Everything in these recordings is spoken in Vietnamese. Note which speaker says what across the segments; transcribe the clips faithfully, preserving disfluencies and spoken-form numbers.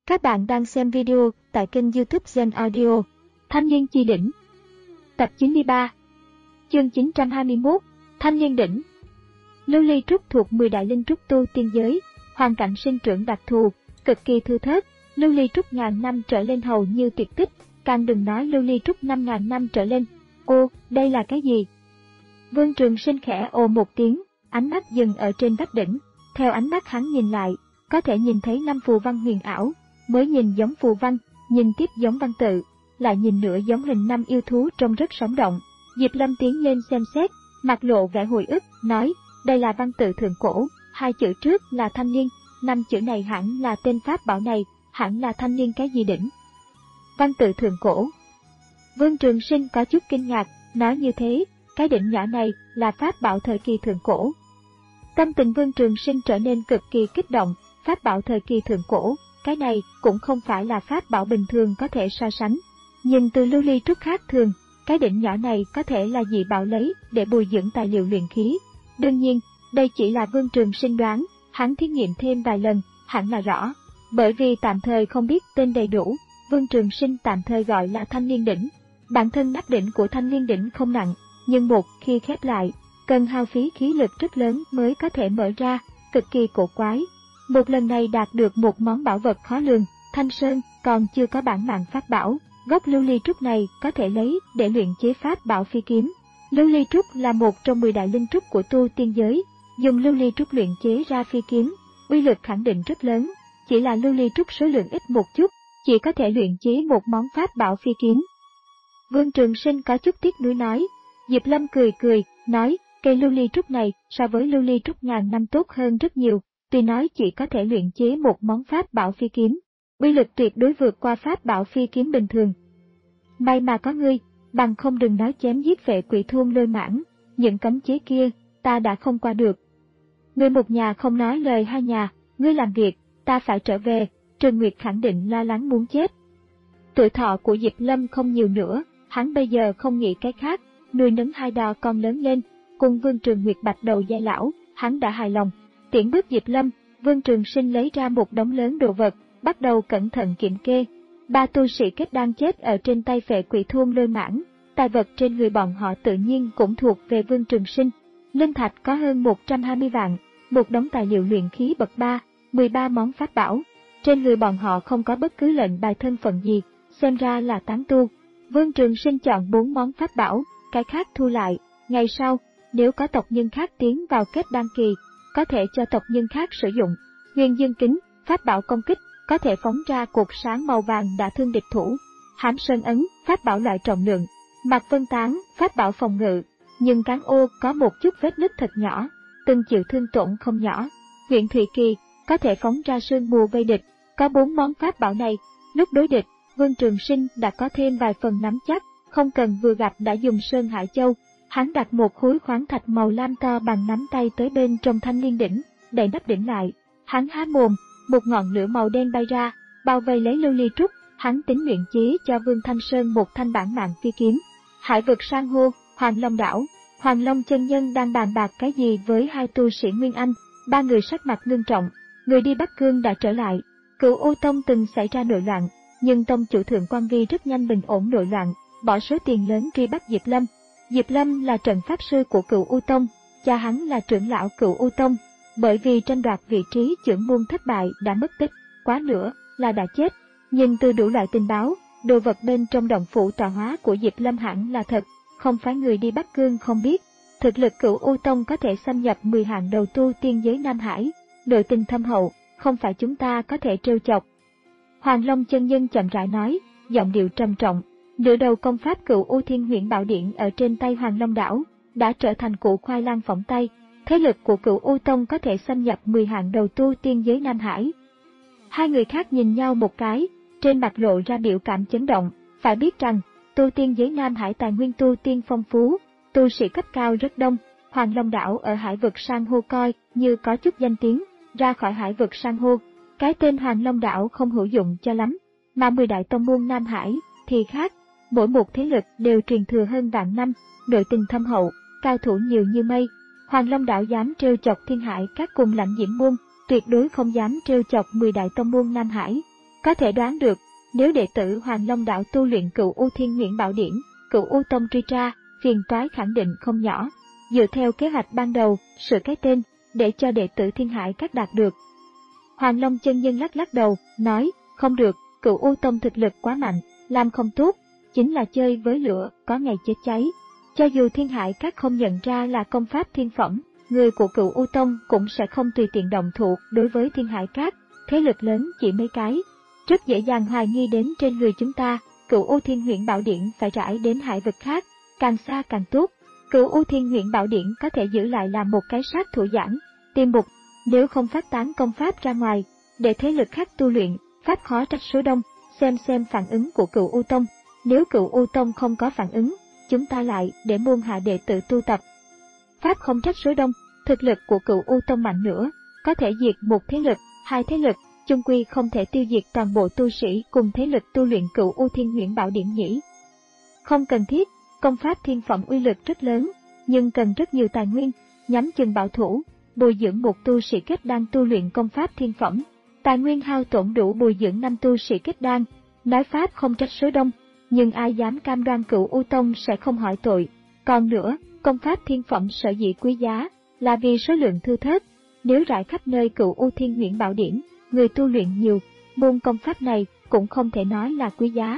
Speaker 1: Các bạn đang xem video tại kênh YouTube Gen Audio. Thanh Liên Chi Đỉnh. Tập chín mươi ba. Chương chín trăm hai mươi mốt. Thanh Liên Đỉnh. Lưu ly trúc thuộc mười đại linh trúc tu tiên giới, hoàn cảnh sinh trưởng đặc thù, cực kỳ thưa thớt. Lưu ly trúc ngàn năm trở lên hầu như tuyệt tích, càng đừng nói lưu ly trúc năm ngàn năm trở lên. Ô, đây là cái gì? Vương Trường Sinh khẽ ồ một tiếng, ánh mắt dừng ở trên vách đỉnh. Theo ánh mắt hắn nhìn lại, có thể nhìn thấy năm phù văn huyền ảo, mới nhìn giống phù văn, nhìn tiếp giống văn tự, lại nhìn nữa giống hình năm yêu thú trông rất sống động. Diệp Lâm tiến lên xem xét, mặt lộ vẻ hồi ức, nói, đây là văn tự thượng cổ, hai chữ trước là Thanh Liên, năm chữ này hẳn là tên pháp bảo này, hẳn là Thanh Liên cái gì đỉnh. Văn tự thượng cổ. Vương Trường Sinh có chút kinh ngạc, nói như thế, cái đỉnh nhỏ này là pháp bảo thời kỳ thượng cổ. Tâm tình Vương Trường Sinh trở nên cực kỳ kích động, pháp bảo thời kỳ thượng cổ, cái này cũng không phải là pháp bảo bình thường có thể so sánh. Nhưng từ lưu ly trúc khác thường, cái đỉnh nhỏ này có thể là dị bảo lấy để bồi dưỡng tài liệu luyện khí. Đương nhiên, đây chỉ là Vương Trường Sinh đoán, hắn thí nghiệm thêm vài lần, hẳn là rõ. Bởi vì tạm thời không biết tên đầy đủ, Vương Trường Sinh tạm thời gọi là Thanh Liên đỉnh. Bản thân nắp đỉnh của Thanh Liên đỉnh không nặng, nhưng một khi khép lại, cần hao phí khí lực rất lớn mới có thể mở ra, cực kỳ cổ quái. Một lần này đạt được một món bảo vật khó lường, Thanh Sơn còn chưa có bản mạng pháp bảo, gốc lưu ly trúc này có thể lấy để luyện chế pháp bảo phi kiếm. Lưu ly trúc là một trong mười đại linh trúc của tu tiên giới, dùng lưu ly trúc luyện chế ra phi kiếm, uy lực khẳng định rất lớn, chỉ là lưu ly trúc số lượng ít một chút, chỉ có thể luyện chế một món pháp bảo phi kiếm. Vương Trường Sinh có chút tiếc nuối nói. Diệp Lâm cười cười, nói, cây lưu ly trúc này so với lưu ly trúc ngàn năm tốt hơn rất nhiều, tuy nói chỉ có thể luyện chế một món pháp bảo phi kiếm, uy lực tuyệt đối vượt qua pháp bảo phi kiếm bình thường. May mà có ngươi, bằng không đừng nói chém giết vệ quỷ thôn lôi mãng, những cấm chế kia, ta đã không qua được. Ngươi một nhà không nói lời hai nhà, ngươi làm việc, ta phải trở về, Trừng Nguyệt khẳng định lo lắng muốn chết. Tuổi thọ của Diệp Lâm không nhiều nữa, hắn bây giờ không nghĩ cái khác, nuôi nấng hai đò con lớn lên, cùng Vương Trường Nguyệt bạch đầu giai lão, hắn đã hài lòng. Tiễn bước Diệp Lâm, Vương Trường Sinh lấy ra một đống lớn đồ vật, bắt đầu cẩn thận kiểm kê. Ba tu sĩ kết đan chết ở trên tay phệ quỷ thôn lôi mãng, tài vật trên người bọn họ tự nhiên cũng thuộc về Vương Trường Sinh. Linh thạch có hơn một trăm hai mươi vạn, một đống tài liệu luyện khí bậc ba, mười ba món pháp bảo. Trên người bọn họ không có bất cứ lệnh bài thân phận gì, xem ra là tán tu. Vương Trường Sinh chọn bốn món pháp bảo, cái khác thu lại. Ngày sau, nếu có tộc nhân khác tiến vào kết đan kỳ, có thể cho tộc nhân khác sử dụng. Huyền Dương Kính, pháp bảo công kích, có thể phóng ra cột sáng màu vàng đã thương địch thủ. Hám Sơn Ấn, pháp bảo loại trọng lượng. Mạc Vân Tán, pháp bảo phòng ngự, nhưng cán ô có một chút vết nứt thật nhỏ, từng chịu thương tổn không nhỏ. Huyền Thủy Kỳ, có thể phóng ra sương mù vây địch. Có bốn món pháp bảo này, lúc đối địch, Vương Trường Sinh đã có thêm vài phần nắm chắc, không cần vừa gặp đã dùng Sơn Hải Châu. Hắn đặt một khối khoáng thạch màu lam to bằng nắm tay tới bên trong Thanh Liên đỉnh, đậy nắp đỉnh lại. Hắn há mồm, một ngọn lửa màu đen bay ra, bao vây lấy lưu ly trúc. Hắn tính luyện chế cho Vương Thanh Sơn một thanh bản mạng phi kiếm. Hải vực san hô, Hoàng Long đảo. Hoàng Long chân nhân đang bàn bạc cái gì với hai tu sĩ Nguyên Anh, ba người sắc mặt ngưng trọng. Người đi Bắc Cương đã trở lại. Cửu U Tông từng xảy ra nội loạn, nhưng tông chủ Thượng Quan Vi rất nhanh bình ổn nội loạn, bỏ số tiền lớn truy bắt Diệp Lâm. Diệp Lâm là trận pháp sư của Cửu U Tông, cha hắn là trưởng lão Cửu U Tông, bởi vì tranh đoạt vị trí trưởng môn thất bại đã mất tích, quá nữa là đã chết. Nhưng từ đủ loại tình báo, đồ vật bên trong động phủ tọa hóa của Diệp Lâm hẳn là thật, không phải người đi Bắc Cương không biết. Thực lực Cửu U Tông có thể xâm nhập mười hạng đầu tu tiên giới Nam Hải, nội tình thâm hậu, không phải chúng ta có thể trêu chọc. Hoàng Long chân nhân chậm rãi nói, giọng điệu trầm trọng. Nửa đầu công pháp Cửu U Thiên Huyễn Bảo Điện ở trên tay Hoàng Long đảo đã trở thành củ khoai lang phỏng tay. Thế lực của Cửu U Tông có thể xâm nhập mười hạng đầu tu tiên giới Nam Hải. Hai người khác nhìn nhau một cái, trên mặt lộ ra biểu cảm chấn động. Phải biết rằng, tu tiên giới Nam Hải tài nguyên tu tiên phong phú, tu sĩ cấp cao rất đông. Hoàng Long đảo ở hải vực san hô coi như có chút danh tiếng, ra khỏi hải vực san hô, cái tên Hoàng Long đảo không hữu dụng cho lắm. Mà mười đại tông môn Nam Hải thì khác, mỗi một thế lực đều truyền thừa hơn vạn năm, nội tình thâm hậu, cao thủ nhiều như mây. Hoàng Long đảo dám trêu chọc Thiên Hải các cùng lãnh diễm môn, tuyệt đối không dám trêu chọc mười đại tông môn Nam Hải. Có thể đoán được, nếu đệ tử Hoàng Long Đạo tu luyện Cửu U Thiên Nguyễn Bảo Điển, Cửu U Tông truy tra, phiền toái khẳng định không nhỏ. Dựa theo kế hoạch ban đầu, sửa cái tên, để cho đệ tử Thiên Hải Các đạt được. Hoàng Long chân nhân lắc lắc đầu, nói, không được, Cửu U Tông thực lực quá mạnh, làm không tốt, chính là chơi với lửa, có ngày chết cháy. Cho dù Thiên Hải Các không nhận ra là công pháp thiên phẩm, người của Cửu U Tông cũng sẽ không tùy tiện động thủ đối với Thiên Hải Các, thế lực lớn chỉ mấy cái. Rất dễ dàng hoài nghi đến trên người chúng ta, Cửu U Thiên Huyễn Bảo Điển phải rải đến hải vực khác, càng xa càng tốt. Cửu U Thiên Huyễn Bảo Điển có thể giữ lại làm một cái sát thủ giảng, tiềm mục, nếu không phát tán công pháp ra ngoài, để thế lực khác tu luyện, pháp khó trách số đông, xem xem phản ứng của Cửu U Tông. Nếu Cửu U Tông không có phản ứng, chúng ta lại để môn hạ đệ tử tu tập. Pháp không trách số đông, thực lực của Cửu U Tông mạnh nữa, có thể diệt một thế lực, hai thế lực, chung quy không thể tiêu diệt toàn bộ tu sĩ cùng thế lực tu luyện Cửu U Thiên Huyễn Bảo Điển nhỉ. Không cần thiết, công pháp thiên phẩm uy lực rất lớn, nhưng cần rất nhiều tài nguyên, nhắm chừng bảo thủ, bồi dưỡng một tu sĩ kết đan tu luyện công pháp thiên phẩm. Tài nguyên hao tổn đủ bồi dưỡng năm tu sĩ kết đan, nói pháp không trách số đông, nhưng ai dám cam đoan Cửu U Tông sẽ không hỏi tội. Còn nữa, công pháp thiên phẩm sở dĩ quý giá, là vì số lượng thưa thớt, nếu rải khắp nơi Cửu U Thiên Huyễn Bảo Điển, người tu luyện nhiều, môn công pháp này cũng không thể nói là quý giá.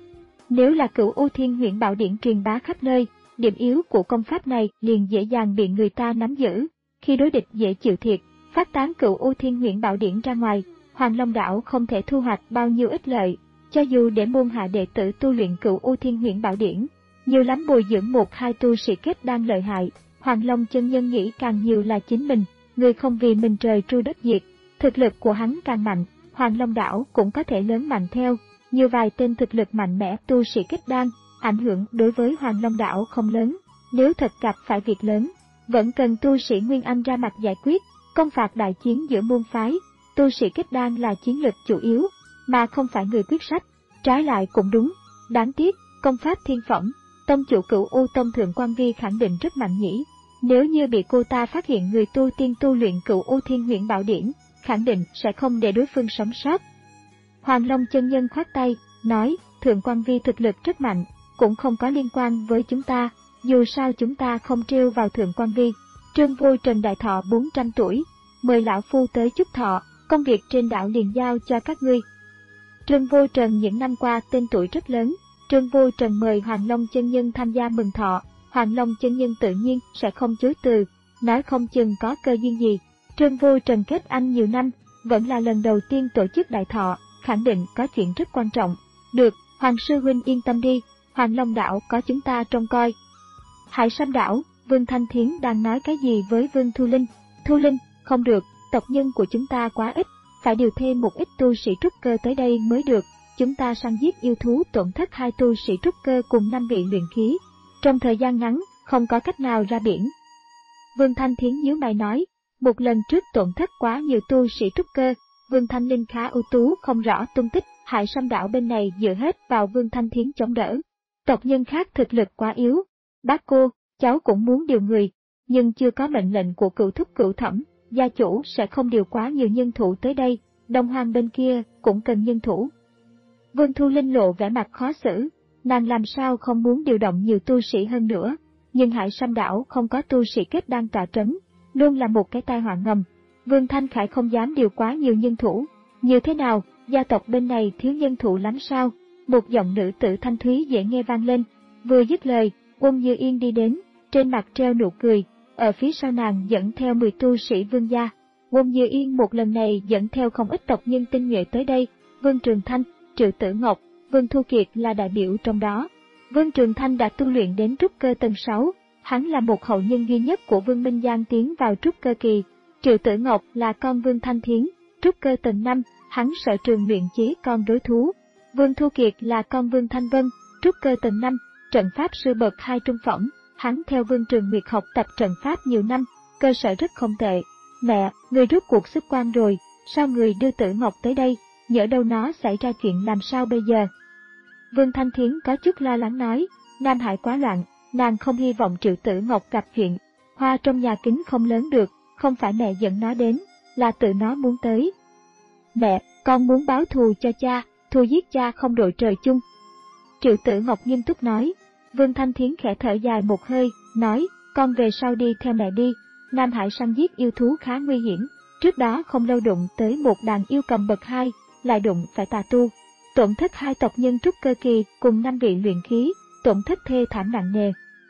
Speaker 1: Nếu là Cửu U Thiên Huyễn Bảo Điển truyền bá khắp nơi, điểm yếu của công pháp này liền dễ dàng bị người ta nắm giữ, khi đối địch dễ chịu thiệt, phát tán Cửu U Thiên Huyễn Bảo Điển ra ngoài, Hoàng Long Đảo không thể thu hoạch bao nhiêu ích lợi, cho dù để môn hạ đệ tử tu luyện Cửu U Thiên Huyễn Bảo Điển, nhiều lắm bồi dưỡng một hai tu sĩ kết đan lợi hại, Hoàng Long chân nhân nghĩ càng nhiều là chính mình, người không vì mình trời tru đất diệt, thực lực của hắn càng mạnh, Hoàng Long Đảo cũng có thể lớn mạnh theo, nhiều vài tên thực lực mạnh mẽ tu sĩ kết đan, ảnh hưởng đối với Hoàng Long Đảo không lớn, nếu thật gặp phải việc lớn, vẫn cần tu sĩ Nguyên Anh ra mặt giải quyết, công phạt đại chiến giữa môn phái, tu sĩ kết đan là chiến lực chủ yếu, mà không phải người quyết sách, trái lại cũng đúng, đáng tiếc, công pháp thiên phẩm, tông chủ Cửu U Tông Thượng Quan Vi khẳng định rất mạnh nhỉ, nếu như bị cô ta phát hiện người tu tiên tu luyện Cửu U Thiên Huyễn Bảo Điển, khẳng định sẽ không để đối phương sống sót. Hoàng Long chân nhân khoát tay, nói, Thượng Quan Vi thực lực rất mạnh, cũng không có liên quan với chúng ta, dù sao chúng ta không trêu vào Thượng Quan Vi. Trương Vô Trần đại thọ bốn trăm tuổi, mời lão phu tới chúc thọ, công việc trên đảo liền giao cho các ngươi. Trương Vô Trần những năm qua tên tuổi rất lớn, Trương Vô Trần mời Hoàng Long chân nhân tham gia mừng thọ, Hoàng Long chân nhân tự nhiên sẽ không chối từ, nói không chừng có cơ duyên gì. Trương Vô Trần kết anh nhiều năm, vẫn là lần đầu tiên tổ chức đại thọ, khẳng định có chuyện rất quan trọng. Được, Hoàng sư huynh yên tâm đi, Hoàng Long đảo có chúng ta trông coi. Hải Sam đảo, Vương Thanh Thiến đang nói cái gì với Vương Thu Linh? Thu Linh, không được, tộc nhân của chúng ta quá ít, phải điều thêm một ít tu sĩ trúc cơ tới đây mới được. Chúng ta săn giết yêu thú tổn thất hai tu sĩ trúc cơ cùng năm vị luyện khí. Trong thời gian ngắn, không có cách nào ra biển. Vương Thanh Thiến nhíu mày nói, một lần trước tổn thất quá nhiều tu sĩ trúc cơ, Vương Thanh Linh khá ưu tú không rõ tung tích, Hải Sam đảo bên này dựa hết vào Vương Thanh Thiến chống đỡ. Tộc nhân khác thực lực quá yếu. Bác cô, cháu cũng muốn điều người, nhưng chưa có mệnh lệnh của cửu thúc cửu thẩm, gia chủ sẽ không điều quá nhiều nhân thủ tới đây, Đông Hoang bên kia cũng cần nhân thủ. Vương Thu Linh lộ vẻ mặt khó xử, nàng làm sao không muốn điều động nhiều tu sĩ hơn nữa, nhưng Hải Sam đảo không có tu sĩ kết đan tọa trấn, luôn là một cái tai họa ngầm. Vương Thanh Khải không dám điều quá nhiều nhân thủ, như thế nào, gia tộc bên này thiếu nhân thủ lắm sao? Một giọng nữ tử thanh thúy dễ nghe vang lên, vừa dứt lời, Uông Như Yên đi đến, trên mặt treo nụ cười, ở phía sau nàng dẫn theo mười tu sĩ Vương gia. Uông Như Yên một lần này dẫn theo không ít tộc nhân tinh nhuệ tới đây, Vương Trường Thanh, Triệu Tử Ngọc, Vương Thu Kiệt là đại biểu trong đó. Vương Trường Thanh đã tu luyện đến trúc cơ tầng sáu, hắn là một hậu nhân duy nhất của Vương Minh Giang tiến vào trúc cơ kỳ. Triệu Tử Ngọc là con Vương Thanh Thiến, trúc cơ tầng năm, hắn sở trường luyện chế con đối thú. Vương Thu Kiệt là con Vương Thanh Vân, trúc cơ tầng năm, trận pháp sư bậc hai trung phẩm, hắn theo Vương Trường Nguyệt học tập trận pháp nhiều năm, cơ sở rất không tệ. Mẹ, người rút cuộc xuất quan rồi, sao người đưa Tử Ngọc tới đây, nhỡ đâu nó xảy ra chuyện làm sao bây giờ? Vương Thanh Thiến có chút lo lắng nói, Nam Hải quá loạn, nàng không hy vọng Triệu Tử Ngọc gặp chuyện. Hoa trong nhà kính không lớn được, không phải mẹ dẫn nó đến, là tự nó muốn tới. Mẹ, Con muốn báo thù cho cha, thù giết cha không đội trời chung. Triệu Tử Ngọc nghiêm túc nói. Vương Thanh Thiến khẽ thở dài một hơi, nói, con về sau đi theo mẹ đi. Nam Hải săn giết yêu thú khá nguy hiểm, trước đó không lâu đụng tới một đàn yêu cầm bậc hai, lại đụng phải tà tu. Tổn thất hai tộc nhân trúc cơ kỳ cùng năm vị luyện khí, tổn thất thê thảm nặng nề.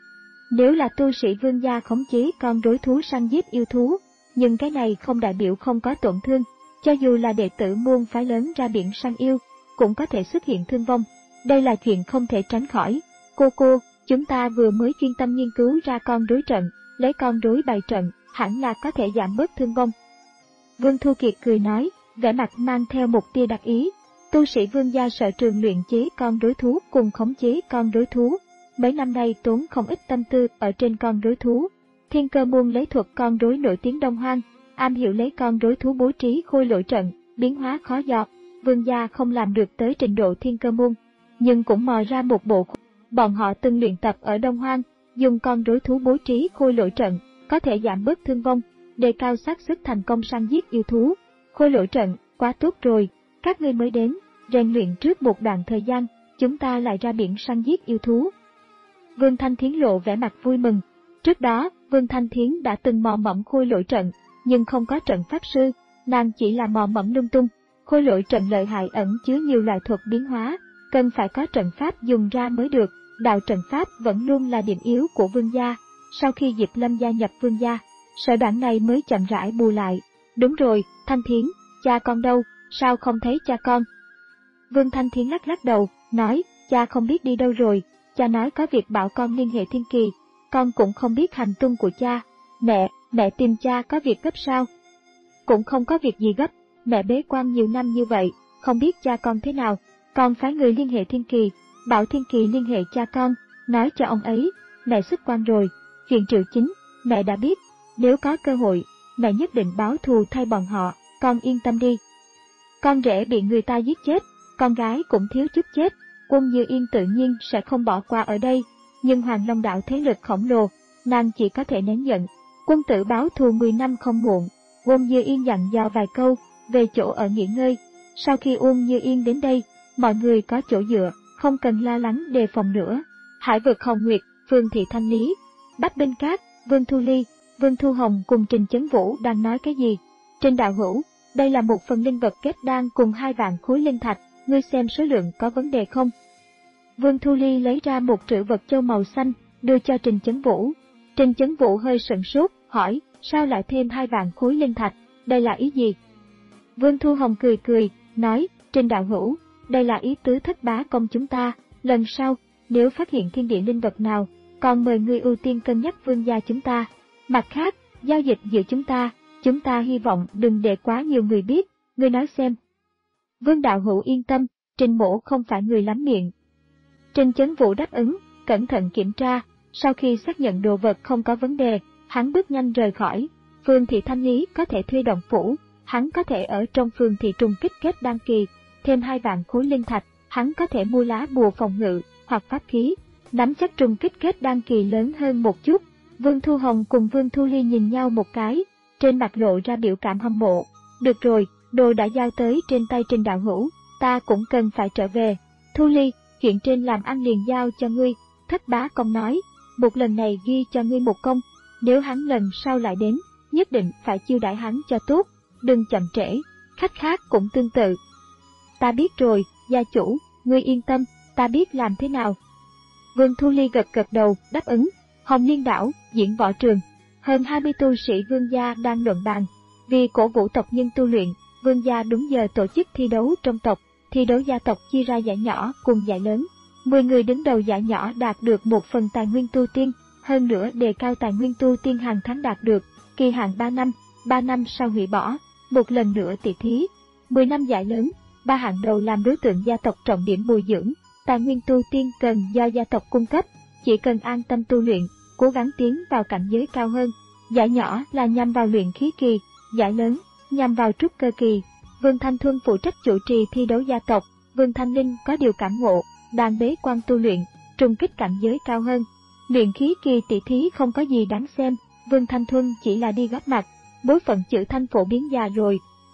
Speaker 1: Nếu là tu sĩ Vương gia khống chế con rối thú săn giết yêu thú, nhưng cái này không đại biểu không có tổn thương, cho dù là đệ tử môn phái lớn ra biển săn yêu, cũng có thể xuất hiện thương vong. Đây là chuyện không thể tránh khỏi. Cô cô, chúng ta vừa mới chuyên tâm nghiên cứu ra con rối trận, lấy con rối bày trận, hẳn là có thể giảm bớt thương vong. Vương Thu Kiệt cười nói, vẻ mặt mang theo một tia đặc ý. Tu sĩ Vương gia sở trường luyện chế con rối thú cùng khống chế con rối thú. Mấy năm nay tốn không ít tâm tư ở trên con rối thú. Thiên Cơ môn lấy thuật con rối nổi tiếng Đông Hoang, am hiểu lấy con rối thú bố trí khôi lỗi trận, biến hóa khó dò. Vương gia không làm được tới trình độ Thiên Cơ môn, nhưng cũng mò ra một bộ. Bọn họ từng luyện tập ở Đông Hoang, dùng con rối thú bố trí khôi lỗi trận, có thể giảm bớt thương vong, đề cao xác suất thành công săn giết yêu thú. Khôi lỗi trận, quá tốt rồi, các ngươi mới đến, rèn luyện trước một đoạn thời gian, chúng ta lại ra biển săn giết yêu thú. Vương Thanh Thiến lộ vẻ mặt vui mừng. Trước đó, Vương Thanh Thiến đã từng mò mẫm khôi lỗi trận, nhưng không có trận pháp sư, nàng chỉ là mò mẫm lung tung. Khôi lỗi trận lợi hại ẩn chứa nhiều loại thuật biến hóa, cần phải có trận pháp dùng ra mới được. Đạo trận pháp vẫn luôn là điểm yếu của Vương gia. Sau khi Diệp Lâm gia nhập Vương gia, sở đoạn này mới chậm rãi bù lại. Đúng rồi, Thanh Thiến, cha con đâu, sao không thấy cha con? Vương Thanh Thiến lắc lắc đầu, nói, cha không biết đi đâu rồi, cha nói có việc bảo con liên hệ Thiên Kỳ, con cũng không biết hành tung của cha. Mẹ, mẹ tìm cha có việc gấp sao? Cũng không có việc gì gấp, mẹ bế quan nhiều năm như vậy, không biết cha con thế nào, con phái người liên hệ Thiên Kỳ, bảo Thiên Kỳ liên hệ cha con, nói cho ông ấy, mẹ xuất quan rồi, chuyện Triệu Chính, mẹ đã biết, nếu có cơ hội, mẹ nhất định báo thù thay bọn họ, con yên tâm đi. Con rể bị người ta giết chết, con gái cũng thiếu chút chết, Quân Như Yên tự nhiên sẽ không bỏ qua ở đây, nhưng Hoàng Long đạo thế lực khổng lồ, nàng chỉ có thể nén giận. Quân tử báo thù mười năm không muộn. Quân Như Yên dặn dò vài câu, về chỗ ở nghỉ ngơi. Sau khi Quân Như Yên đến đây, mọi người có chỗ dựa, không cần lo lắng đề phòng nữa. Hải vực Hồng Nguyệt, Phương Thị Thanh Lý, Bách Binh Cát, Vương Thu Ly, Vương Thu Hồng cùng Trình Chấn Vũ đang nói cái gì? Trên đạo hữu, đây là một phần linh vật kết đan cùng hai vạn khối linh thạch, ngươi xem số lượng có vấn đề không? Vương Thu Ly lấy ra một trữ vật châu màu xanh, đưa cho Trình Chấn Vũ. Trình Chấn Vũ hơi sửng sốt, hỏi, sao lại thêm hai vạn khối linh thạch, đây là ý gì? Vương Thu Hồng cười cười, nói, Trình đạo hữu, đây là ý tứ Thất Bá Công chúng ta, lần sau, nếu phát hiện thiên địa linh vật nào, còn mời ngươi ưu tiên cân nhắc Vương gia chúng ta. Mặt khác, giao dịch giữa chúng ta, chúng ta hy vọng đừng để quá nhiều người biết, ngươi nói xem. Vương đạo hữu yên tâm, Trình mỗ không phải người lắm miệng. Trình Chấn Vũ đáp ứng, cẩn thận kiểm tra, sau khi xác nhận đồ vật không có vấn đề, hắn bước nhanh rời khỏi. Phương Thị Thanh Lý có thể thuê động phủ, hắn có thể ở trong Phương Thị trùng kích kết đan kỳ, thêm hai vạn khối linh thạch, hắn có thể mua lá bùa phòng ngự hoặc pháp khí, nắm chắc trùng kích kết đan kỳ lớn hơn một chút. Vương Thu Hồng cùng Vương Thu Ly nhìn nhau một cái, trên mặt lộ ra biểu cảm hâm mộ. Được rồi, đồ đã giao tới trên tay Trình đạo hữu, ta cũng cần phải trở về. Thu Ly, chuyện trên làm ăn liền giao cho ngươi. Thất Bá Công nói, một lần này ghi cho ngươi một công, nếu hắn lần sau lại đến, nhất định phải chiêu đãi hắn cho tốt, đừng chậm trễ. Khách khác cũng tương tự. Ta biết rồi, gia chủ, ngươi yên tâm, ta biết làm thế nào. Vương Thu Ly gật gật đầu, đáp ứng. Hồng Liên đảo, diễn võ trường, hơn hai mươi tu sĩ Vương gia đang luận bàn. Vì cổ vũ tộc nhân tu luyện, Vương gia đúng giờ tổ chức thi đấu trong tộc, thi đấu gia tộc chia ra giải nhỏ cùng giải lớn. mười người đứng đầu giải nhỏ đạt được một phần tài nguyên tu tiên, hơn nữa đề cao tài nguyên tu tiên hàng tháng đạt được, kỳ hạn ba năm, ba năm sau hủy bỏ, một lần nữa tỷ thí. mười năm giải lớn, ba hạng đầu làm đối tượng gia tộc trọng điểm bồi dưỡng, tài nguyên tu tiên cần do gia tộc cung cấp, chỉ cần an tâm tu luyện, cố gắng tiến vào cảnh giới cao hơn. Giải nhỏ là nhằm vào luyện khí kỳ, giải lớn nhằm vào trúc cơ kỳ. Vương Thanh Thuân phụ trách chủ trì thi đấu gia tộc, Vương Thanh Linh có điều cảm ngộ, đang bế quan tu luyện, trùng kích cảnh giới cao hơn. Luyện khí kỳ tỷ thí không có gì đáng xem, Vương Thanh Thuân chỉ là đi góp mặt, bối phận chữ Thanh phổ biến già rồi,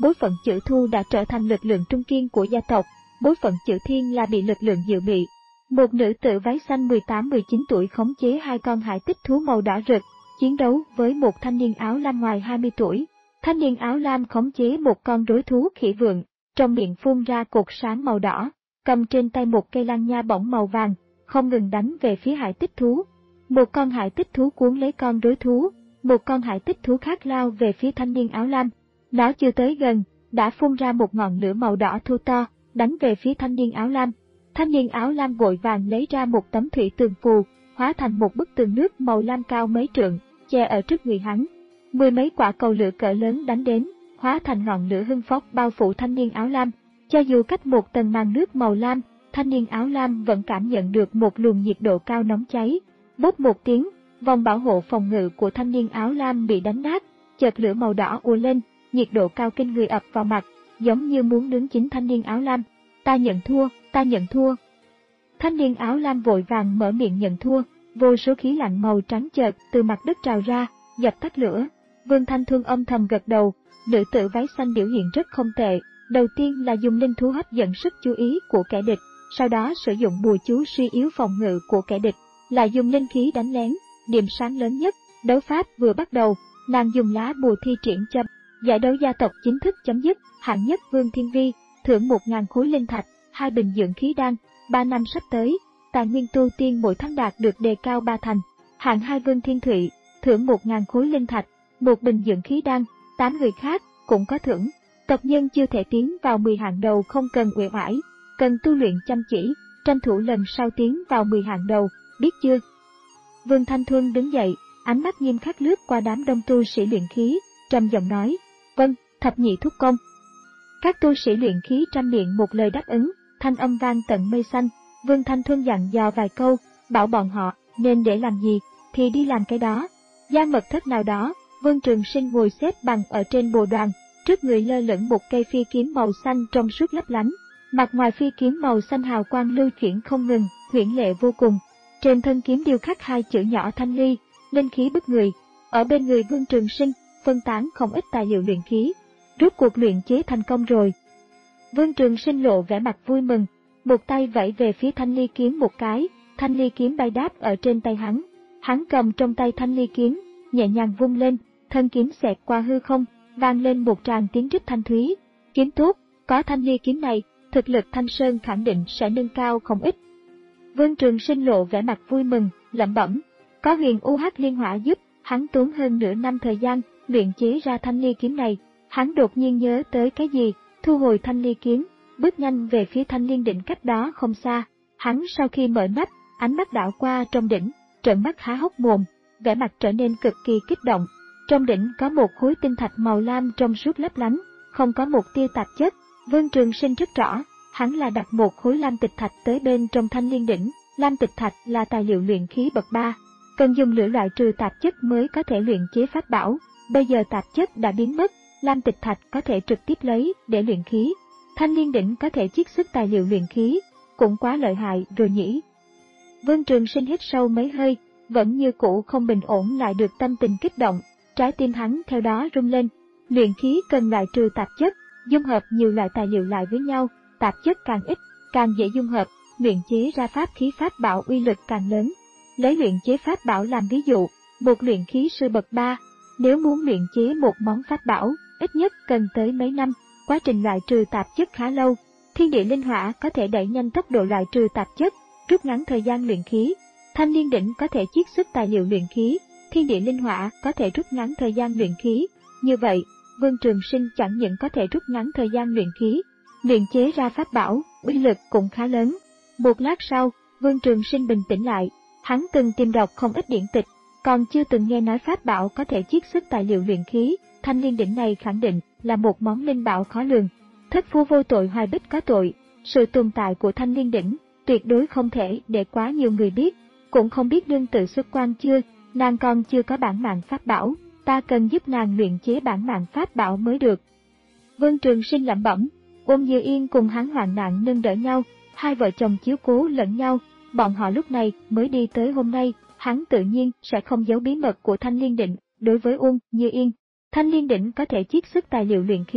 Speaker 1: bối phận chữ Thu đã trở thành lực lượng trung kiên của gia tộc, bối phận chữ Thiên là bị lực lượng dự bị. Một nữ tử váy xanh mười tám mười chín tuổi khống chế hai con hải tích thú màu đỏ rực, chiến đấu với một thanh niên áo lam ngoài hai mươi tuổi. Thanh niên áo lam khống chế một con rối thú khỉ vượn, trong miệng phun ra cột sáng màu đỏ, cầm trên tay một cây lăng nha bổng màu vàng, không ngừng đánh về phía hải tích thú. Một con hải tích thú cuốn lấy con rối thú, một con hải tích thú khác lao về phía thanh niên áo lam. Nó chưa tới gần, đã phun ra một ngọn lửa màu đỏ thô to, đánh về phía thanh niên áo lam. Thanh niên áo lam vội vàng lấy ra một tấm thủy tường phù, hóa thành một bức tường nước màu lam cao mấy trượng, che ở trước người hắn. Mười mấy quả cầu lửa cỡ lớn đánh đến, hóa thành ngọn lửa hưng phốc bao phủ thanh niên áo lam. Cho dù cách một tầng màn nước màu lam, thanh niên áo lam vẫn cảm nhận được một luồng nhiệt độ cao nóng cháy. Bốp một tiếng, vòng bảo hộ phòng ngự của thanh niên áo lam bị đánh nát, chợt lửa màu đỏ ùa lên, nhiệt độ cao kinh người ập vào mặt, giống như muốn nướng chín thanh niên áo lam. Ta nhận thua, ta nhận thua. Thanh niên áo lam vội vàng mở miệng nhận thua, vô số khí lạnh màu trắng chợt từ mặt đất trào ra, dập tắt lửa. Vương Thanh Thương âm thầm gật đầu, nữ tử váy xanh biểu hiện rất không tệ. Đầu tiên là dùng linh thú hấp dẫn sức chú ý của kẻ địch, sau đó sử dụng bùa chú suy yếu phòng ngự của kẻ địch, lại dùng linh khí đánh lén. Điểm sáng lớn nhất, đấu pháp vừa bắt đầu, nàng dùng lá bùa thi triển châm. Giải đấu gia tộc chính thức chấm dứt, hạng nhất Vương Thiên Vi, thưởng một nghìn khối linh thạch, hai bình dưỡng khí đan. Ba năm sắp tới, tài nguyên tu tiên mỗi tháng đạt được đề cao ba thành. Hạng hai Vương Thiên Thụy, thưởng một nghìn khối linh thạch, một bình dưỡng khí đan. Tám người khác cũng có thưởng. Tộc nhân chưa thể tiến vào mười hạng đầu không cần uể oải, cần tu luyện chăm chỉ, tranh thủ lần sau tiến vào mười hạng đầu, biết chưa? Vương Thanh Thuân đứng dậy, ánh mắt nghiêm khắc lướt qua đám đông tu sĩ luyện khí, trầm giọng nói, vâng, thập nhị thúc công. Các tu sĩ luyện khí trăm miệng một lời đáp ứng, thanh âm vang tận mây xanh. Vương Thanh Thuân dặn dò vài câu, bảo bọn họ nên để làm gì thì đi làm cái đó. Gian mật thất nào đó, Vương Trường Sinh ngồi xếp bằng ở trên bồ đoàn, trước người lơ lửng một cây phi kiếm màu xanh trong suốt lấp lánh. Mặt ngoài phi kiếm màu xanh hào quang lưu chuyển không ngừng, huyễn lệ vô cùng. Trên thân kiếm điêu khắc hai chữ nhỏ Thanh Ly, linh khí bức người. Ở bên người Vương Trường Sinh, phân tán không ít tài liệu luyện khí. Rốt cuộc luyện chế thành công rồi. Vương Trường Sinh lộ vẻ mặt vui mừng, một tay vẫy về phía thanh ly kiếm một cái, thanh ly kiếm bay đáp ở trên tay hắn. Hắn cầm trong tay thanh ly kiếm, nhẹ nhàng vung lên, thân kiếm xẹt qua hư không, vang lên một tràng tiếng rít thanh thúy. Kiếm tốt, có thanh ly kiếm này, thực lực Thanh Sơn khẳng định sẽ nâng cao không ít. Vương Trường Sinh lộ vẻ mặt vui mừng, lẩm bẩm, có huyền u hắc liên hỏa giúp, hắn tốn hơn nửa năm thời gian luyện chế ra thanh ly kiếm này. Hắn đột nhiên nhớ tới cái gì, thu hồi thanh ly kiếm, bước nhanh về phía thanh liên đỉnh cách đó không xa. Hắn sau khi mở mắt, ánh mắt đảo qua trong đỉnh, trợn mắt há hốc mồm, vẻ mặt trở nên cực kỳ kích động. Trong đỉnh có một khối tinh thạch màu lam trong suốt lấp lánh, không có một tia tạp chất. Vương Trường Sinh rất rõ, hắn là đặt một khối lam tịch thạch tới bên trong thanh liên đỉnh. Lam tịch thạch là tài liệu luyện khí bậc ba, cần dùng lửa loại trừ tạp chất mới có thể luyện chế pháp bảo. Bây giờ tạp chất đã biến mất, lam tịch thạch có thể trực tiếp lấy để luyện khí. Thanh liên đỉnh có thể chiết xuất tài liệu luyện khí, cũng quá lợi hại rồi nhỉ. Vương Trường Sinh hít sâu mấy hơi, vẫn như cũ không bình ổn lại được tâm tình kích động, trái tim hắn theo đó rung lên. Luyện khí cần loại trừ tạp chất, dung hợp nhiều loại tài liệu lại với nhau, tạp chất càng ít, càng dễ dung hợp, luyện chế ra pháp khí pháp bảo uy lực càng lớn. Lấy luyện chế pháp bảo làm ví dụ, một luyện khí sư bậc ba, nếu muốn luyện chế một món pháp bảo, ít nhất cần tới mấy năm, quá trình loại trừ tạp chất khá lâu. Thiên địa linh hỏa có thể đẩy nhanh tốc độ loại trừ tạp chất, rút ngắn thời gian luyện khí. Thanh liên đỉnh có thể chiết xuất tài liệu luyện khí, thiên địa linh hỏa có thể rút ngắn thời gian luyện khí. Như vậy, Vương Trường Sinh chẳng những có thể rút ngắn thời gian luyện khí, luyện chế ra pháp bảo, uy lực cũng khá lớn. Một lát sau, Vương Trường Sinh bình tĩnh lại, hắn từng tìm đọc không ít điển tịch, còn chưa từng nghe nói pháp bảo có thể chiết xuất tài liệu luyện khí. Thanh liên đỉnh này khẳng định là một món linh bảo khó lường. Thất phu vô tội hoài bích có tội, sự tồn tại của thanh liên đỉnh tuyệt đối không thể để quá nhiều người biết. Cũng không biết nương tự xuất quan chưa, nàng còn chưa có bản mạng pháp bảo, ta cần giúp nàng luyện chế bản mạng pháp bảo mới được. Vương Trường Sinh lẩm bẩm, ôm Như Yên cùng hắn hoạn nạn nâng đỡ nhau, hai vợ chồng chiếu cố lẫn nhau. Bọn họ lúc này mới đi tới hôm nay, hắn tự nhiên sẽ không giấu bí mật của thanh liên đỉnh. Đối với Uông Như Yên, thanh liên đỉnh có thể chiết xuất tài liệu luyện khí,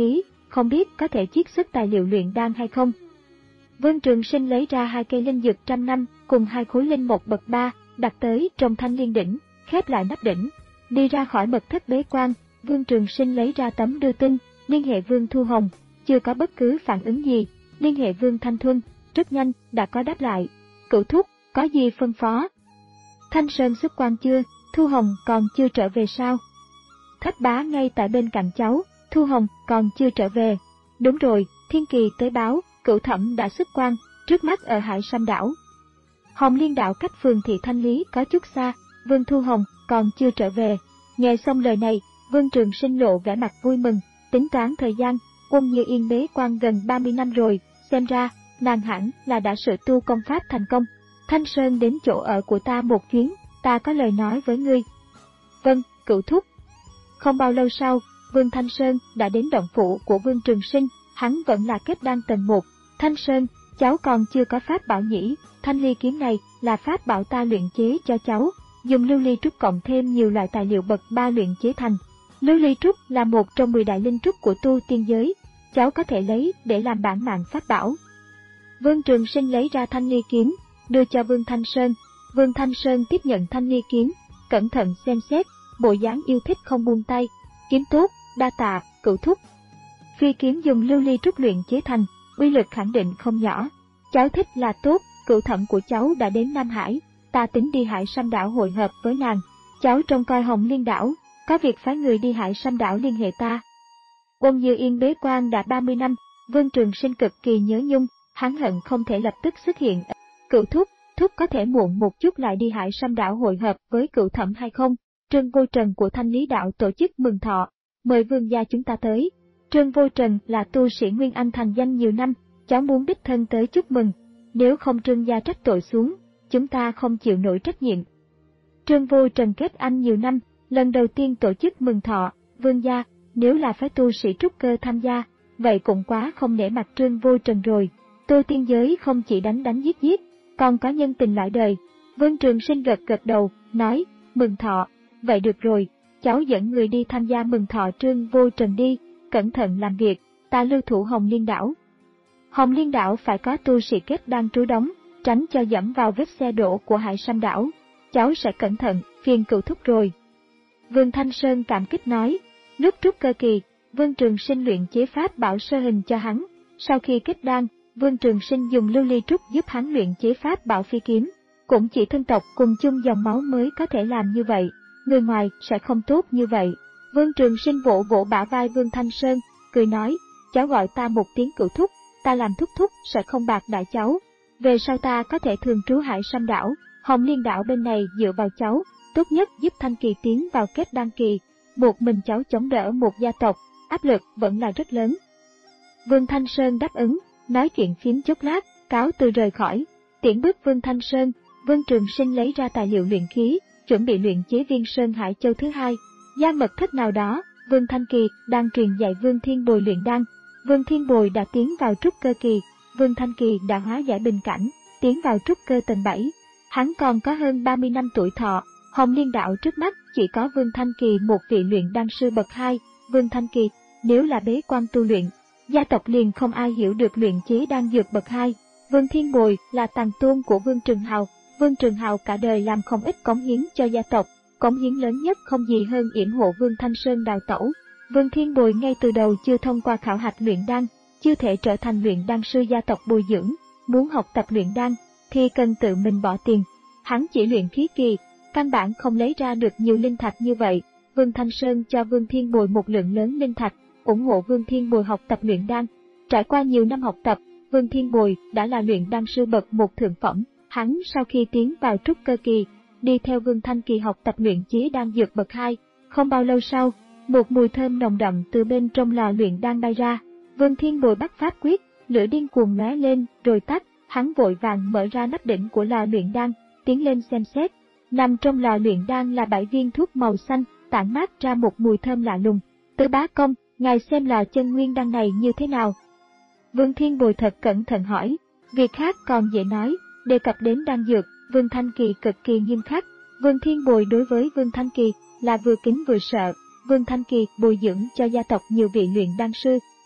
Speaker 1: không biết có thể chiết xuất tài liệu luyện đan hay không. Vương Trường Sinh lấy ra hai cây linh dược trăm năm cùng hai khối linh một bậc ba, đặt tới trong thanh liên đỉnh, khép lại nắp đỉnh. Đi ra khỏi mật thất bế quan, Vương Trường Sinh lấy ra tấm đưa tin, liên hệ Vương Thu Hồng, chưa có bất cứ phản ứng gì. Liên hệ Vương Thanh Thuân, rất nhanh, đã có đáp lại. Cửu thúc, có gì phân phó? Thanh Sơn xuất quan chưa? Thu Hồng còn chưa trở về sao? Thất bá ngay tại bên cạnh cháu, Thu Hồng còn chưa trở về. Đúng rồi, Thiên Kỳ tới báo, Cửu Thẩm đã xuất quan, trước mắt ở Hải Sâm đảo. Hồng Liên đảo cách phường thị Thanh Lý có chút xa, Vương Thu Hồng còn chưa trở về. Nghe xong lời này, Vương Trường Sinh lộ vẻ mặt vui mừng, tính toán thời gian, Quân Như Yên bế quan gần ba mươi năm rồi, xem ra, nàng hẳn là đã sự tu công pháp thành công. Thanh Sơn đến chỗ ở của ta một chuyến, ta có lời nói với ngươi. Vâng, Cửu thúc. Không bao lâu sau, Vương Thanh Sơn đã đến động phủ của Vương Trường Sinh, hắn vẫn là kết đan tầng một. Thanh Sơn, cháu còn chưa có pháp bảo nhỉ? Thanh ly kiếm này là pháp bảo ta luyện chế cho cháu, dùng lưu ly trúc cộng thêm nhiều loại tài liệu bậc ba luyện chế thành. Lưu ly trúc là một trong mười đại linh trúc của tu tiên giới, cháu có thể lấy để làm bản mạng pháp bảo. Vương Trường Sinh lấy ra thanh ly kiếm, đưa cho Vương Thanh Sơn. Vương Thanh Sơn tiếp nhận thanh ly kiếm, cẩn thận xem xét, bộ dáng yêu thích không buông tay. Kiếm tốt, đa tạ, Cửu thúc. Phi kiếm dùng lưu ly trúc luyện chế thành, uy lực khẳng định không nhỏ. Cháu thích là tốt, Cửu thẩm của cháu đã đến Nam Hải, ta tính đi Hải Sâm đảo hội hợp với nàng. Cháu trông coi Hồng Liên đảo, có việc phái người đi Hải Sâm đảo liên hệ ta. Quân Như Yên bế quan đã ba mươi năm, Vương Trường Sinh cực kỳ nhớ nhung, hắn hận không thể lập tức xuất hiện. Cửu thúc, thúc có thể muộn một chút lại đi Hải Sâm đảo hội hợp với Cửu thẩm hay không? Trương Vô Trần của Thanh Lý đạo tổ chức mừng thọ, mời vương gia chúng ta tới. Trương Vô Trần là tu sĩ Nguyên Anh thành danh nhiều năm, cháu muốn đích thân tới chúc mừng. Nếu không Trương gia trách tội xuống, chúng ta không chịu nổi trách nhiệm. Trương Vô Trần kết anh nhiều năm, lần đầu tiên tổ chức mừng thọ, vương gia, nếu là phái tu sĩ trúc cơ tham gia, vậy cũng quá không nể mặt Trương Vô Trần rồi. Tu tiên giới không chỉ đánh đánh giết giết, còn có nhân tình lõi đời. Vương Trường Sinh gật gật đầu, nói, mừng thọ, vậy được rồi, cháu dẫn người đi tham gia mừng thọ Trương Vô Trần đi, cẩn thận làm việc, ta lưu thủ Hồng Liên đảo. Hồng Liên đảo phải có tu sĩ kết đan trú đóng, tránh cho dẫm vào vết xe đổ của Hải Sâm đảo. Cháu sẽ cẩn thận, phiền Cửu thúc rồi. Vương Thanh Sơn cảm kích nói, lúc trúc cơ kỳ, Vương Trường Sinh luyện chế pháp bảo sơ hình cho hắn. Sau khi kết đan, Vương Trường Sinh dùng lưu ly trúc giúp hắn luyện chế pháp bảo phi kiếm. Cũng chỉ thân tộc cùng chung dòng máu mới có thể làm như vậy, người ngoài sẽ không tốt như vậy. Vương Trường Sinh vỗ vỗ bả vai Vương Thanh Sơn, cười nói, cháu gọi ta một tiếng Cửu thúc, ta làm thúc thúc sẽ không bạc đại cháu. Về sau ta có thể thường trú Hải Sâm đảo, Hồng Liên đảo bên này dựa vào cháu, tốt nhất giúp Thanh Kỳ tiến vào kết đan kỳ. Một mình cháu chống đỡ một gia tộc, áp lực vẫn là rất lớn. Vương Thanh Sơn đáp ứng, nói chuyện phím chốc lát, cáo từ rời khỏi. Tiễn bước Vương Thanh Sơn, Vương Trường Sinh lấy ra tài liệu luyện khí, chuẩn bị luyện chế viên Sơn Hải Châu thứ hai. Gian mật thất nào đó, Vương Thanh Kỳ đang truyền dạy Vương Thiên Bồi luyện đan. Vương Thiên Bồi đã tiến vào trúc cơ kỳ, Vương Thanh Kỳ đã hóa giải bình cảnh, tiến vào trúc cơ tầng bảy. Hắn còn có hơn ba mươi năm tuổi thọ. Hồng Liên đạo trước mắt chỉ có Vương Thanh Kỳ một vị luyện đan sư bậc hai. Vương Thanh Kỳ nếu là bế quan tu luyện, gia tộc liền không ai hiểu được luyện chế đan dược bậc hai. Vương Thiên Bồi là tàng tôn của Vương Trường Hào. Vương Trường Hào cả đời làm không ít cống hiến cho gia tộc, cống hiến lớn nhất không gì hơn yểm hộ Vương Thanh Sơn đào tẩu. Vương Thiên Bồi ngay từ đầu chưa thông qua khảo hạch luyện đan, chưa thể trở thành luyện đan sư gia tộc bồi dưỡng, muốn học tập luyện đan thì cần tự mình bỏ tiền. Hắn chỉ luyện khí kỳ, căn bản không lấy ra được nhiều linh thạch như vậy. Vương Thanh Sơn cho Vương Thiên Bồi một lượng lớn linh thạch, ủng hộ Vương Thiên Bồi học tập luyện đan. Trải qua nhiều năm học tập, Vương Thiên Bồi đã là luyện đan sư bậc một thượng phẩm. Hắn sau khi tiến vào trúc cơ kỳ, đi theo Vương Thanh Kỳ học tập luyện chế đan dược bậc hai. Không bao lâu sau, một mùi thơm nồng đậm từ bên trong lò luyện đan bay ra. Vương Thiên Bồi bắt pháp quyết, lửa điên cuồng lóe lên rồi tắt. Hắn vội vàng mở ra nắp đỉnh của lò luyện đan, tiến lên xem xét. Nằm trong lò luyện đan là bảy viên thuốc màu xanh, tản mát ra một mùi thơm lạ lùng. Tứ bá công, ngài xem lò chân nguyên đan này như thế nào? Vương Thiên Bồi thật cẩn thận hỏi. Việc khác còn dễ nói, đề cập đến đan dược, Vương Thanh Kỳ cực kỳ nghiêm khắc. Vương Thiên Bồi đối với Vương Thanh Kỳ là vừa kính vừa sợ. Vương Thanh Kỳ bồi dưỡng cho gia tộc nhiều vị luyện đan sư,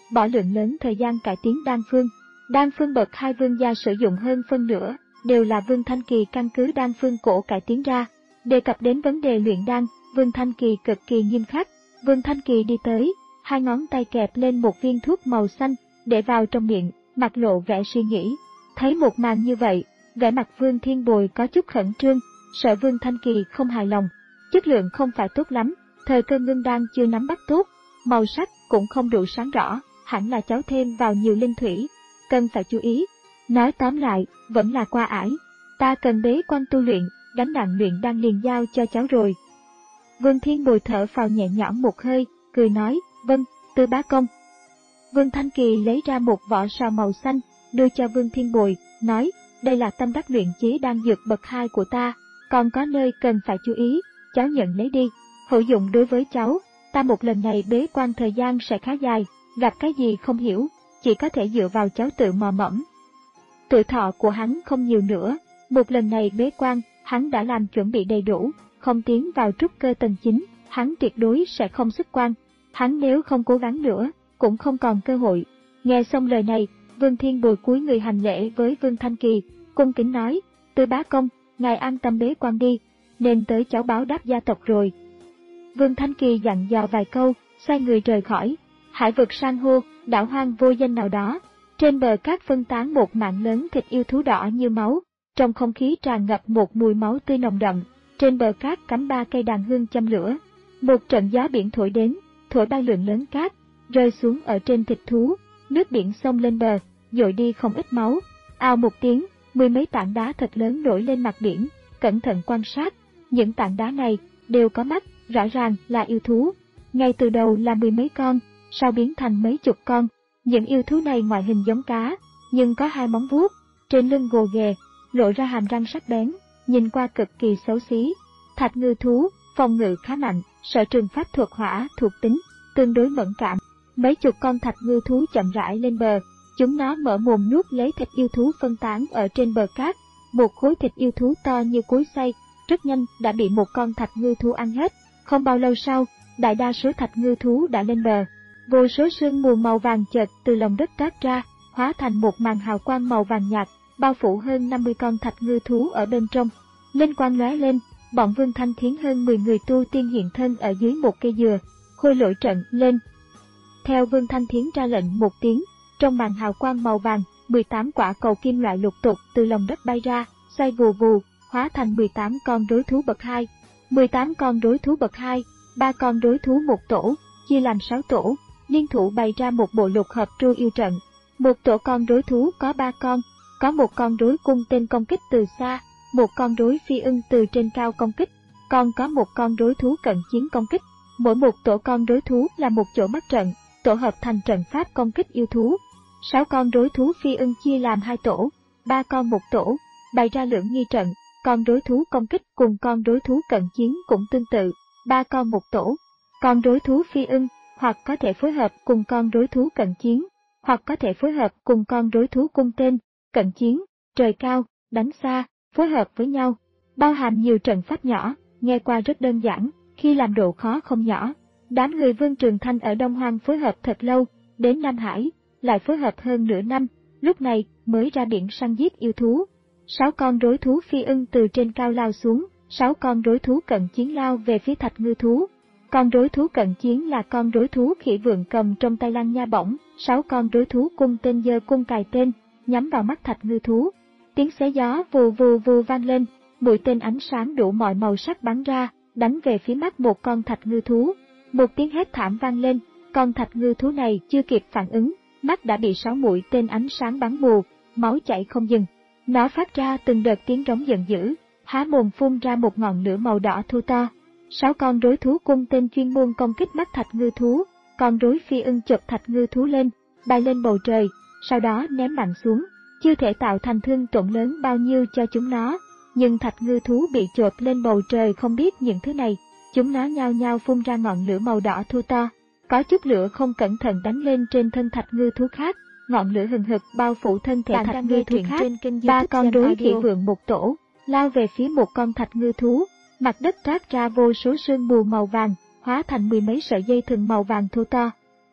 Speaker 1: bỏ lượng lớn thời gian cải tiến đan phương. Đan phương bậc hai Vương gia sử dụng hơn phân nửa, đều là Vương Thanh Kỳ căn cứ đan phương cổ cải tiến ra. Đề cập đến vấn đề luyện đan, Vương Thanh Kỳ cực kỳ nghiêm khắc. Vương Thanh Kỳ đi tới, hai ngón tay kẹp lên một viên thuốc màu xanh, để vào trong miệng, mặt lộ vẻ suy nghĩ. Thấy một màn như vậy, vẻ mặt Vương Thiên Bồi có chút khẩn trương, sợ Vương Thanh Kỳ không hài lòng. Chất lượng không phải tốt lắm, thời cơ ngưng đan chưa nắm bắt tốt, màu sắc cũng không đủ sáng rõ, hẳn là cháu thêm vào nhiều linh thủy, cần phải chú ý. Nói tóm lại, vẫn là qua ải, ta cần bế quan tu luyện, gánh nặng luyện đan liền giao cho cháu rồi. Vương Thiên Bồi thở phào nhẹ nhõm một hơi, cười nói, vâng, Tư bá công. Vương Thanh Kỳ lấy ra một vỏ sò màu xanh, đưa cho Vương Thiên Bồi, nói, đây là tâm đắc luyện chế đan dược bậc hai của ta, còn có nơi cần phải chú ý, cháu nhận lấy đi, hữu dụng đối với cháu. Ta một lần này bế quan thời gian sẽ khá dài, gặp cái gì không hiểu, chỉ có thể dựa vào cháu tự mò mẫm. Tuổi thọ của hắn không nhiều nữa, một lần này bế quan, hắn đã làm chuẩn bị đầy đủ, không tiến vào trúc cơ tầng chín, hắn tuyệt đối sẽ không xuất quan. Hắn nếu không cố gắng nữa, cũng không còn cơ hội. Nghe xong lời này, Vương Thiên Bồi cúi người hành lễ với Vương Thanh Kỳ, cung kính nói, Tư bá công, ngài an tâm bế quan đi, nên tới cháu báo đáp gia tộc rồi. Vương Thanh Kỳ dặn dò vài câu, xoay người rời khỏi. Hải vực san hô, đảo hoang vô danh nào đó, trên bờ cát phân tán một mảng lớn thịt yêu thú đỏ như máu, trong không khí tràn ngập một mùi máu tươi nồng đậm. Trên bờ cát cắm ba cây đàn hương châm lửa. Một trận gió biển thổi đến, thổi bay lượng lớn cát, rơi xuống ở trên thịt thú, nước biển xông lên bờ, dội đi không ít máu. Ào một tiếng, mười mấy tảng đá thật lớn nổi lên mặt biển, cẩn thận quan sát, những tảng đá này đều có mắt, rõ ràng là yêu thú. Ngay từ đầu là mười mấy con, sau biến thành mấy chục con. Những yêu thú này ngoại hình giống cá, nhưng có hai móng vuốt, trên lưng gồ ghề, lộ ra hàm răng sắc bén, nhìn qua cực kỳ xấu xí. Thạch ngư thú, phòng ngự khá mạnh, sở trường pháp thuật hỏa thuộc tính, tương đối mẫn cảm. Mấy chục con thạch ngư thú chậm rãi lên bờ, chúng nó mở mồm nuốt lấy thịt yêu thú phân tán ở trên bờ cát. Một khối thịt yêu thú to như cối xay, rất nhanh đã bị một con thạch ngư thú ăn hết. Không bao lâu sau, đại đa số thạch ngư thú đã lên bờ. Vô số sương mù màu vàng chợt từ lòng đất toát ra, hóa thành một màn hào quang màu vàng nhạt, bao phủ hơn năm mươi con thạch ngư thú ở bên trong. Linh quang lóe lên, bọn Vương Thanh Thiến hơn mười người tu tiên hiện thân ở dưới một cây dừa, khôi lỗi trận lên. Theo Vương Thanh Thiến ra lệnh một tiếng, trong màn hào quang màu vàng, mười tám quả cầu kim loại lục tục từ lòng đất bay ra, xoay vù vù, hóa thành mười tám con đối thú bậc hai. mười tám con đối thú bậc hai, ba con đối thú một tổ, chia làm sáu tổ, liên thủ bày ra một bộ lục hợp tru yêu trận. Một tổ con đối thú có ba con, có một con đối cung tên công kích từ xa, một con đối phi ưng từ trên cao công kích, còn có một con đối thú cận chiến công kích. Mỗi một tổ con đối thú là một chỗ mắt trận, tổ hợp thành trận pháp công kích yêu thú. Sáu con đối thú phi ưng chia làm hai tổ, ba con một tổ, bày ra lưỡng nghi trận. Con đối thú công kích cùng con đối thú cận chiến cũng tương tự, ba con một tổ. Con đối thú phi ưng hoặc có thể phối hợp cùng con đối thú cận chiến, hoặc có thể phối hợp cùng con đối thú cung tên, cận chiến, trời cao, đánh xa, phối hợp với nhau, bao hàm nhiều trận pháp nhỏ, nghe qua rất đơn giản, khi làm độ khó không nhỏ. Đám người Vương Trường Thanh ở Đông Hoang phối hợp thật lâu, đến Nam Hải, lại phối hợp hơn nửa năm, lúc này mới ra biển săn giết yêu thú. Sáu con đối thú phi ưng từ trên cao lao xuống, sáu con đối thú cận chiến lao về phía thạch ngư thú. Con đối thú cận chiến là con đối thú khỉ vượn cầm trong tay lăng nha bổng, sáu con đối thú cung tên giơ cung cài tên, nhắm vào mắt thạch ngư thú. Tiếng xé gió vù vù vù vang lên, mũi tên ánh sáng đủ mọi màu sắc bắn ra, đánh về phía mắt một con thạch ngư thú. Một tiếng hét thảm vang lên, con thạch ngư thú này chưa kịp phản ứng, mắt đã bị sáu mũi tên ánh sáng bắn mù, máu chảy không dừng. Nó phát ra từng đợt tiếng rống giận dữ, há mồm phun ra một ngọn lửa màu đỏ thô to. Sáu con đối thú cung tên chuyên môn công kích mắt thạch ngư thú, con đối phi ưng chụp thạch ngư thú lên, bay lên bầu trời, sau đó ném mạnh xuống, chưa thể tạo thành thương tổn lớn bao nhiêu cho chúng nó. Nhưng thạch ngư thú bị chộp lên bầu trời không biết những thứ này, chúng nó nhao nhao phun ra ngọn lửa màu đỏ thô to, có chút lửa không cẩn thận đánh lên trên thân thạch ngư thú khác, ngọn lửa hừng hực bao phủ thân thể thạch ngư thú khác. Ba con đối khỉ vượn một tổ, lao về phía một con thạch ngư thú, mặt đất toát ra vô số sương mù màu vàng, hóa thành mười mấy sợi dây thừng màu vàng thô to.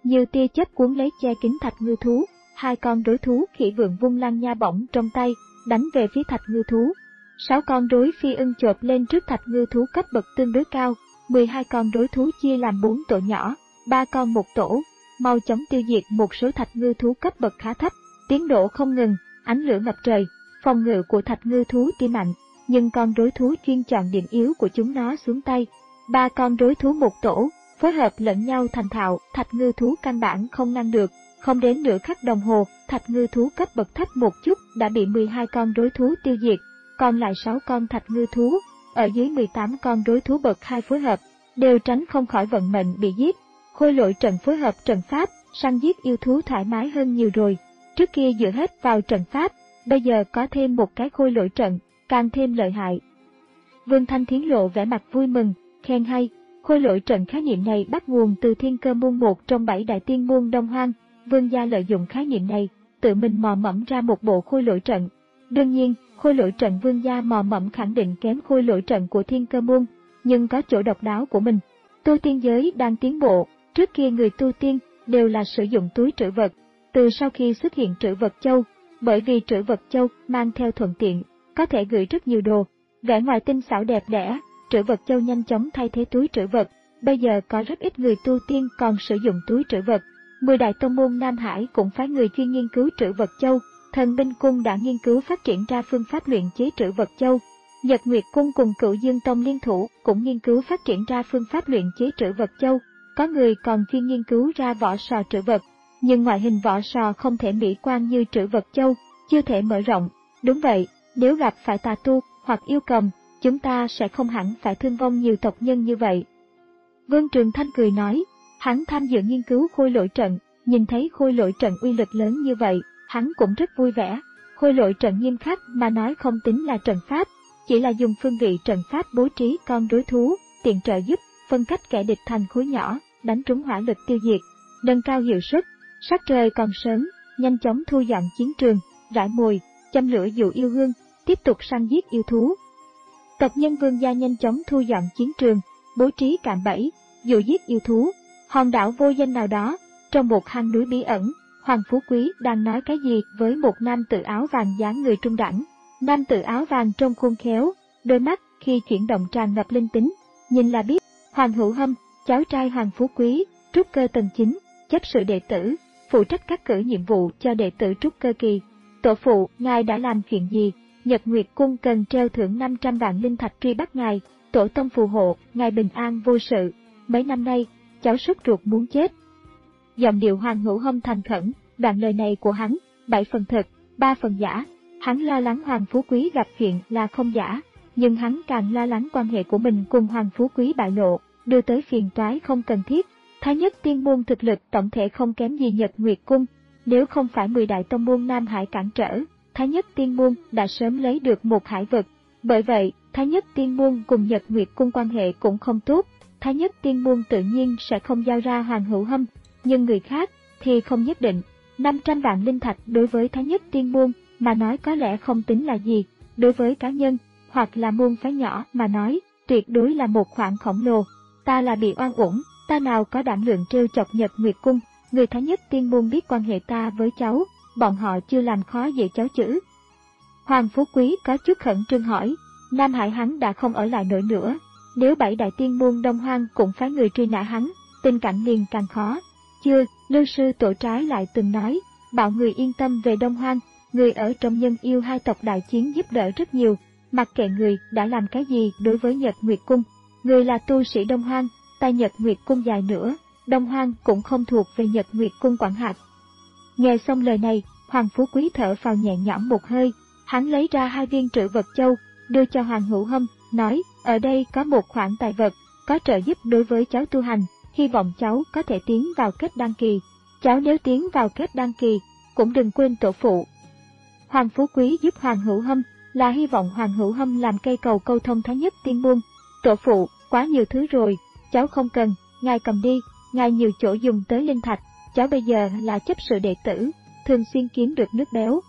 Speaker 1: Nhiều tia chớp cuốn lấy che kín thạch ngư thú, hai con rối thú khỉ vượn vung lăng nha bổng trong tay, đánh về phía thạch ngư thú. Sáu con rối phi ưng chộp lên trước thạch ngư thú cấp bậc tương đối cao, mười hai con rối thú chia làm bốn tổ nhỏ, ba con một tổ, mau chóng tiêu diệt một số thạch ngư thú cấp bậc khá thấp, tiến độ không ngừng, ánh lửa ngập trời, phòng ngự của thạch ngư thú tuy mạnh, nhưng con rối thú chuyên chọn điểm yếu của chúng nó xuống tay. Ba con rối thú một tổ, phối hợp lẫn nhau thành thạo, thạch ngư thú căn bản không ngăn được, không đến nửa khắc đồng hồ, thạch ngư thú cấp bậc thấp một chút đã bị mười hai con rối thú tiêu diệt, còn lại sáu con thạch ngư thú, ở dưới mười tám con rối thú bậc hai phối hợp, đều tránh không khỏi vận mệnh bị giết. Khôi lỗi trận phối hợp trận pháp, săn giết yêu thú thoải mái hơn nhiều rồi. Trước kia dựa hết vào trận pháp, bây giờ có thêm một cái khôi lỗi trận, càng thêm lợi hại. Vương Thanh Thiến lộ vẻ mặt vui mừng, khen hay. Khôi lỗi trận khái niệm này bắt nguồn từ Thiên Cơ môn, một trong bảy đại tiên môn Đông Hoang. Vương gia lợi dụng khái niệm này, tự mình mò mẫm ra một bộ khôi lỗi trận. Đương nhiên, khôi lỗi trận Vương gia mò mẫm khẳng định kém khôi lỗi trận của Thiên Cơ môn, nhưng có chỗ độc đáo của mình. Tu tiên giới đang tiến bộ, trước kia người tu tiên đều là sử dụng túi trữ vật. Từ sau khi xuất hiện trữ vật châu, bởi vì trữ vật châu mang theo thuận tiện, có thể gửi rất nhiều đồ, vẻ ngoài tinh xảo đẹp đẽ, trữ vật châu nhanh chóng thay thế túi trữ vật. Bây giờ có rất ít người tu tiên còn sử dụng túi trữ vật. Mười đại tông môn Nam Hải cũng phái người chuyên nghiên cứu trữ vật châu. Thần binh cung đã nghiên cứu phát triển ra phương pháp luyện chế trữ vật châu. Nhật Nguyệt cung cùng Cửu Dương tông liên thủ cũng nghiên cứu phát triển ra phương pháp luyện chế trữ vật châu. Có người còn chuyên nghiên cứu ra vỏ sò trữ vật, nhưng ngoại hình vỏ sò không thể mỹ quan như trữ vật châu, chưa thể mở rộng. Đúng vậy, nếu gặp phải tà tu hoặc yêu cầm, chúng ta sẽ không hẳn phải thương vong nhiều tộc nhân như vậy. Vương Trường Thanh cười nói, hắn tham dự nghiên cứu khôi lỗi trận, nhìn thấy khôi lỗi trận uy lực lớn như vậy, hắn cũng rất vui vẻ. Khôi lỗi trận nghiêm khắc mà nói không tính là trận pháp, chỉ là dùng phương vị trận pháp bố trí con rối thú, tiện trợ giúp, phân cách kẻ địch thành khối nhỏ, đánh trúng hỏa lực tiêu diệt, nâng cao hiệu suất. Sắc trời còn sớm, nhanh chóng thu dọn chiến trường, rải mồi, châm lửa dụ yêu hương, tiếp tục săn giết yêu thú. Tộc nhân Vương gia nhanh chóng thu dọn chiến trường, bố trí cạm bẫy, dụ giết yêu thú. Hòn đảo vô danh nào đó, trong một hang núi bí ẩn, Hoàng Phú Quý đang nói cái gì với một nam tử áo vàng dáng người trung đẳng. Nam tử áo vàng trông khôn khéo, đôi mắt khi chuyển động tràn ngập linh tính, nhìn là biết. Hoàng Hữu Hâm, cháu trai Hoàng Phú Quý, trúc cơ tầng chín, chấp sự đệ tử, phụ trách các cử nhiệm vụ cho đệ tử trúc cơ kỳ. Tổ phụ, ngài đã làm chuyện gì? Nhật Nguyệt cung cần treo thưởng năm trăm vạn linh thạch truy bắt ngài, tổ tông phù hộ, ngài bình an vô sự. Mấy năm nay, cháu sốt ruột muốn chết. Giọng điệu Hoàng Hữu Hâm thành khẩn, đoạn lời này của hắn, bảy phần thật, ba phần giả. Hắn lo lắng Hoàng Phú Quý gặp chuyện là không giả, nhưng hắn càng lo lắng quan hệ của mình cùng Hoàng Phú Quý bại lộ, đưa tới phiền toái không cần thiết. Thái Nhất tiên môn thực lực tổng thể không kém gì Nhật Nguyệt cung, nếu không phải mười đại tông môn Nam Hải cản trở, Thái Nhất tiên môn đã sớm lấy được một hải vực. Bởi vậy, Thái Nhất tiên môn cùng Nhật Nguyệt cung quan hệ cũng không tốt, Thái Nhất tiên môn tự nhiên sẽ không giao ra Hoàng Hữu Hâm, nhưng người khác thì không nhất định. năm trăm vạn linh thạch đối với Thái Nhất tiên môn mà nói có lẽ không tính là gì, đối với cá nhân hoặc là môn phái nhỏ mà nói, tuyệt đối là một khoản khổng lồ. Ta là bị oan uổng, ta nào có đảm lượng trêu chọc Nhật Nguyệt cung, người Thái Nhất tiên môn biết quan hệ ta với cháu, bọn họ chưa làm khó dễ cháu chứ. Hoàng Phú Quý có chút khẩn trương hỏi, Nam Hải hắn đã không ở lại nổi nữa, nếu bảy đại tiên môn Đông Hoang cũng phái người truy nã hắn, tình cảnh liền càng khó. Chưa, Lưu sư tổ trái lại từng nói, bảo người yên tâm về Đông Hoang, người ở trong Nhân Yêu hai tộc đại chiến giúp đỡ rất nhiều, mặc kệ người đã làm cái gì đối với Nhật Nguyệt cung, người là tu sĩ Đông Hoang, tay Nhật Nguyệt cung dài nữa, Đông Hoang cũng không thuộc về Nhật Nguyệt cung quản hạt. Nghe xong lời này, Hoàng Phú Quý thở phào nhẹ nhõm một hơi, hắn lấy ra hai viên trữ vật châu, đưa cho Hoàng Hữu Hâm, nói, ở đây có một khoản tài vật, có trợ giúp đối với cháu tu hành, hy vọng cháu có thể tiến vào kết đan kỳ. Cháu nếu tiến vào kết đan kỳ, cũng đừng quên tổ phụ. Hoàng Phú Quý giúp Hoàng Hữu Hâm, là hy vọng Hoàng Hữu Hâm làm cây cầu câu thông Thái Nhất tiên môn. Tổ phụ, quá nhiều thứ rồi, cháu không cần, ngài cầm đi, ngài nhiều chỗ dùng tới linh thạch, cháu bây giờ là chấp sự đệ tử, thường xuyên kiếm được nước béo.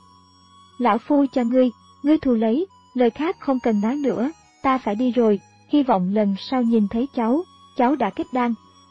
Speaker 1: Lão phu cho ngươi, ngươi thu lấy, lời khác không cần nói nữa, ta phải đi rồi, hy vọng lần sau nhìn thấy cháu, cháu đã kết đan.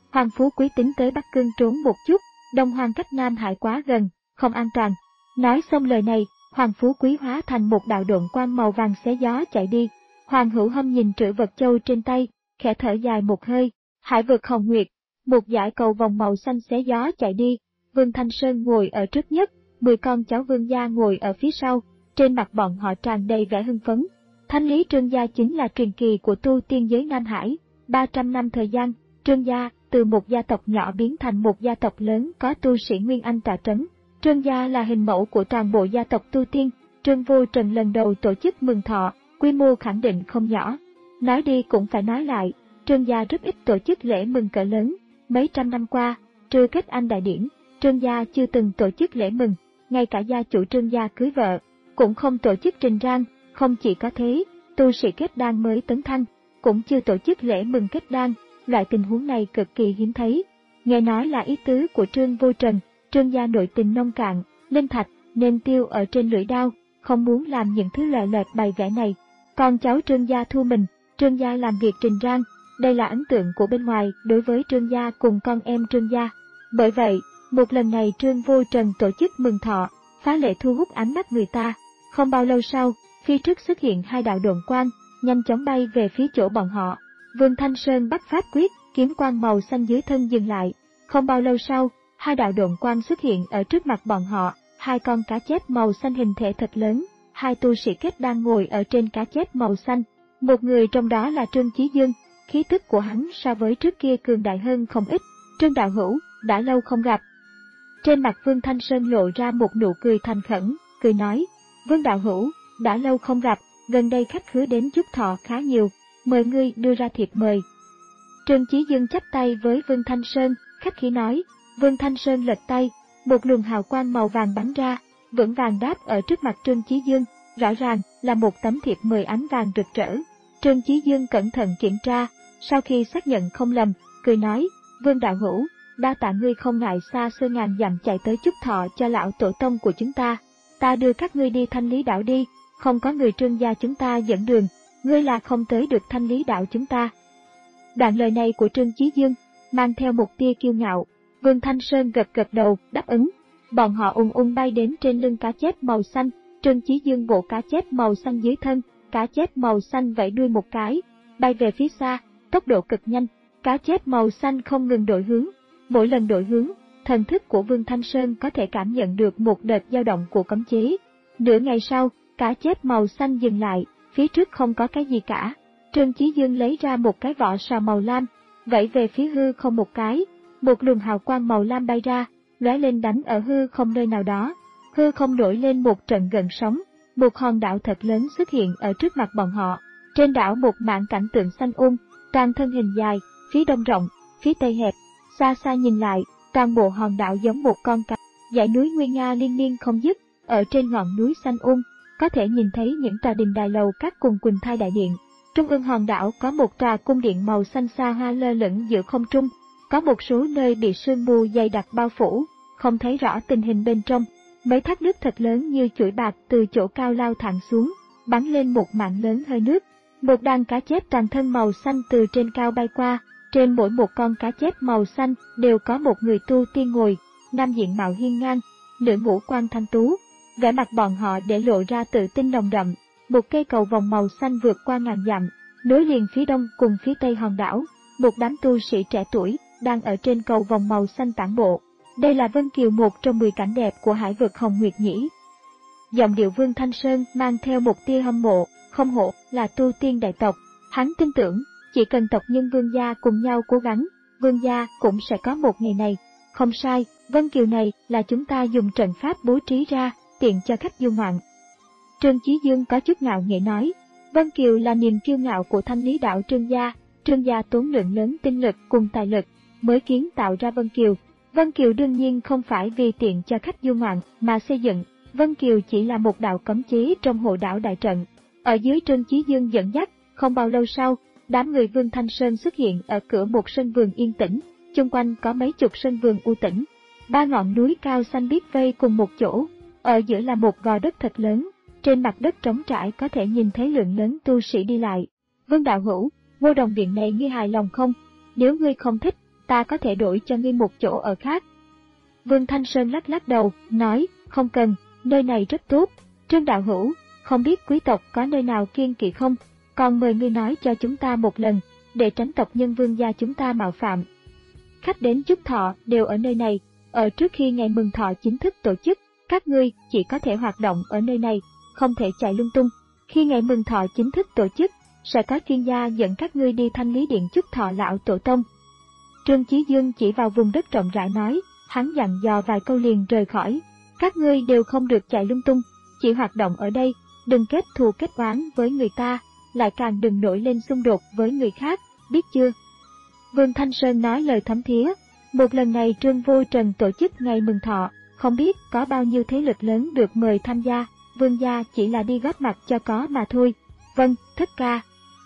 Speaker 1: Hoàng Phú Quý tính tới Bắc Cương trốn một chút, Đông Hoang cách Nam Hải quá gần, không an toàn. Nói xong lời này, Hoàng Phú Quý hóa thành một đạo độn quang màu vàng xé gió chạy đi. Hoàng Hữu Hâm nhìn trữ vật châu trên tay, khẽ thở dài một hơi. Hải vực Hồng Nguyệt, một dải cầu vòng màu xanh xé gió chạy đi. Vương Thanh Sơn ngồi ở trước nhất, mười con cháu Vương gia ngồi ở phía sau, trên mặt bọn họ tràn đầy vẻ hưng phấn. Thanh Lý Trương gia chính là truyền kỳ của tu tiên giới Nam Hải, ba trăm năm thời gian, Trương gia từ một gia tộc nhỏ biến thành một gia tộc lớn có tu sĩ Nguyên Anh tọa trấn. Trương gia là hình mẫu của toàn bộ gia tộc tu tiên. Trương Vô Trần lần đầu tổ chức mừng thọ, quy mô khẳng định không nhỏ. Nói đi cũng phải nói lại, Trương gia rất ít tổ chức lễ mừng cỡ lớn. Mấy trăm năm qua, trừ kết anh đại điển, Trương gia chưa từng tổ chức lễ mừng. Ngay cả gia chủ Trương gia cưới vợ, cũng không tổ chức trình rang. Không chỉ có thế, tu sĩ kết đan mới tấn thăng, cũng chưa tổ chức lễ mừng kết đan. Loại tình huống này cực kỳ hiếm thấy. Nghe nói là ý tứ của Trương Vô Trần, Trương gia nội tình nông cạn, linh thạch nên tiêu ở trên lưỡi đao, không muốn làm những thứ lòe loẹt bày vẽ này. Con cháu Trương gia thu mình, Trương gia làm việc trình rang, đây là ấn tượng của bên ngoài đối với Trương gia cùng con em Trương gia. Bởi vậy, một lần này Trương Vô Trần tổ chức mừng thọ, phá lệ thu hút ánh mắt người ta. Không bao lâu sau, phía trước xuất hiện hai đạo độn quang, nhanh chóng bay về phía chỗ bọn họ. Vương Thanh Sơn bắt pháp quyết, kiếm quang màu xanh dưới thân dừng lại. Không bao lâu sau, hai đạo độn quang xuất hiện ở trước mặt bọn họ, hai con cá chép màu xanh hình thể thật lớn, hai tu sĩ kết đang ngồi ở trên cá chép màu xanh. Một người trong đó là Trương Chí Dương, khí tức của hắn so với trước kia cường đại hơn không ít. Trương đạo hữu, đã lâu không gặp. Trên mặt Vương Thanh Sơn lộ ra một nụ cười thành khẩn, cười nói, Vương đạo hữu, đã lâu không gặp, gần đây khách khứa đến chúc thọ khá nhiều, mời ngươi đưa ra thiệp mời. Trương Chí Dương chắp tay với Vương Thanh Sơn, khách khí nói. Vương Thanh Sơn lật tay, một luồng hào quang màu vàng bắn ra, vững vàng đáp ở trước mặt Trương Chí Dương, rõ ràng là một tấm thiệp mời ánh vàng rực rỡ. Trương Chí Dương cẩn thận kiểm tra, sau khi xác nhận không lầm, cười nói, Vương đạo hữu, đa tạ ngươi không ngại xa xôi ngàn dặm chạy tới chúc thọ cho lão tổ tông của chúng ta. Ta đưa các ngươi đi Thanh Lý đảo đi, không có người Trương gia chúng ta dẫn đường, ngươi là không tới được Thanh Lý đảo chúng ta. Đoạn lời này của Trương Chí Dương mang theo một tia kiêu ngạo. Vương Thanh Sơn gật gật đầu, đáp ứng. Bọn họ ung ung bay đến trên lưng cá chép màu xanh, Trương Chí Dương bộ cá chép màu xanh dưới thân, cá chép màu xanh vẫy đuôi một cái, bay về phía xa, tốc độ cực nhanh, cá chép màu xanh không ngừng đổi hướng. Mỗi lần đổi hướng, thần thức của Vương Thanh Sơn có thể cảm nhận được một đợt dao động của cấm chế. Nửa ngày sau, cá chép màu xanh dừng lại, phía trước không có cái gì cả. Trương Chí Dương lấy ra một cái vỏ sò màu lam, vẫy về phía hư không một cái. Một luồng hào quang màu lam bay ra, lóe lên đánh ở hư không nơi nào đó. Hư không nổi lên một trận gợn sóng, một hòn đảo thật lớn xuất hiện ở trước mặt bọn họ. Trên đảo một mảng cảnh tượng xanh um, toàn thân hình dài, phía đông rộng, phía tây hẹp. Xa xa nhìn lại, toàn bộ hòn đảo giống một con cá. Dãy núi nguy nga liên miên không dứt, ở trên ngọn núi xanh um, có thể nhìn thấy những tòa đình đài lầu các cùng Quỳnh Thai đại điện. Trung ương hòn đảo có một tòa cung điện màu xanh xa hoa lơ lửng giữa không trung. Có một số nơi bị sương mù dày đặc bao phủ, không thấy rõ tình hình bên trong. Mấy thác nước thật lớn như chuỗi bạc từ chỗ cao lao thẳng xuống, bắn lên một mảng lớn hơi nước. Một đàn cá chép toàn thân màu xanh từ trên cao bay qua, trên mỗi một con cá chép màu xanh đều có một người tu tiên ngồi, nam diện mạo hiên ngang, nữ ngũ quan thanh tú. Vẻ mặt bọn họ để lộ ra tự tin nồng đậm. Một cây cầu vòng màu xanh vượt qua ngàn dặm, nối liền phía đông cùng phía tây hòn đảo. Một đám tu sĩ trẻ tuổi đang ở trên cầu vòng màu xanh tản bộ. Đây là Vân Kiều, một trong mười cảnh đẹp của hải vực Hồng Nguyệt nhỉ. Giọng điệu Vương Thanh Sơn mang theo một tia hâm mộ, không hổ là tu tiên đại tộc. Hắn tin tưởng, chỉ cần tộc nhân Vương gia cùng nhau cố gắng, Vương gia cũng sẽ có một ngày này. Không sai, Vân Kiều này là chúng ta dùng trận pháp bố trí ra, tiện cho khách du ngoạn. Trương Chí Dương có chút ngạo nghễ nói, Vân Kiều là niềm kiêu ngạo của Thanh Lý đảo Trương gia. Trương gia tốn lượng lớn tinh lực cùng tài lực mới kiến tạo ra Vân Kiều. Vân Kiều đương nhiên không phải vì tiện cho khách du ngoạn mà xây dựng. Vân Kiều chỉ là một đạo cấm chế trong hộ đảo đại trận. Ở dưới Trương Chí Dương dẫn dắt, không bao lâu sau, đám người Vương Thanh Sơn xuất hiện ở cửa một sân vườn yên tĩnh. Chung quanh có mấy chục sân vườn u tĩnh. Ba ngọn núi cao xanh biếc vây cùng một chỗ. Ở giữa là một gò đất thật lớn. Trên mặt đất trống trải có thể nhìn thấy lượng lớn tu sĩ đi lại. Vương đạo hữu, Ngô Đồng Viện này ngươi hài lòng không? Nếu ngươi không thích, ta có thể đổi cho ngươi một chỗ ở khác. Vương Thanh Sơn lắc lắc đầu, nói, không cần, nơi này rất tốt. Trương đạo hữu, không biết quý tộc có nơi nào kiêng kỵ không? Còn mời ngươi nói cho chúng ta một lần, để tránh tộc nhân Vương gia chúng ta mạo phạm. Khách đến chúc thọ đều ở nơi này, ở trước khi ngày mừng thọ chính thức tổ chức, các ngươi chỉ có thể hoạt động ở nơi này, không thể chạy lung tung. Khi ngày mừng thọ chính thức tổ chức, sẽ có chuyên gia dẫn các ngươi đi Thanh Lý Điện chúc thọ lão tổ tông. Trương Chí Dương chỉ vào vùng đất rộng rãi nói, hắn dặn dò vài câu liền rời khỏi. Các ngươi đều không được chạy lung tung, chỉ hoạt động ở đây, đừng kết thù kết oán với người ta, lại càng đừng nổi lên xung đột với người khác, biết chưa? Vương Thanh Sơn nói lời thấm thía. Một lần này Trương Vô Trần tổ chức ngày mừng thọ, không biết có bao nhiêu thế lực lớn được mời tham gia, Vương gia chỉ là đi góp mặt cho có mà thôi. Vâng, thất ca.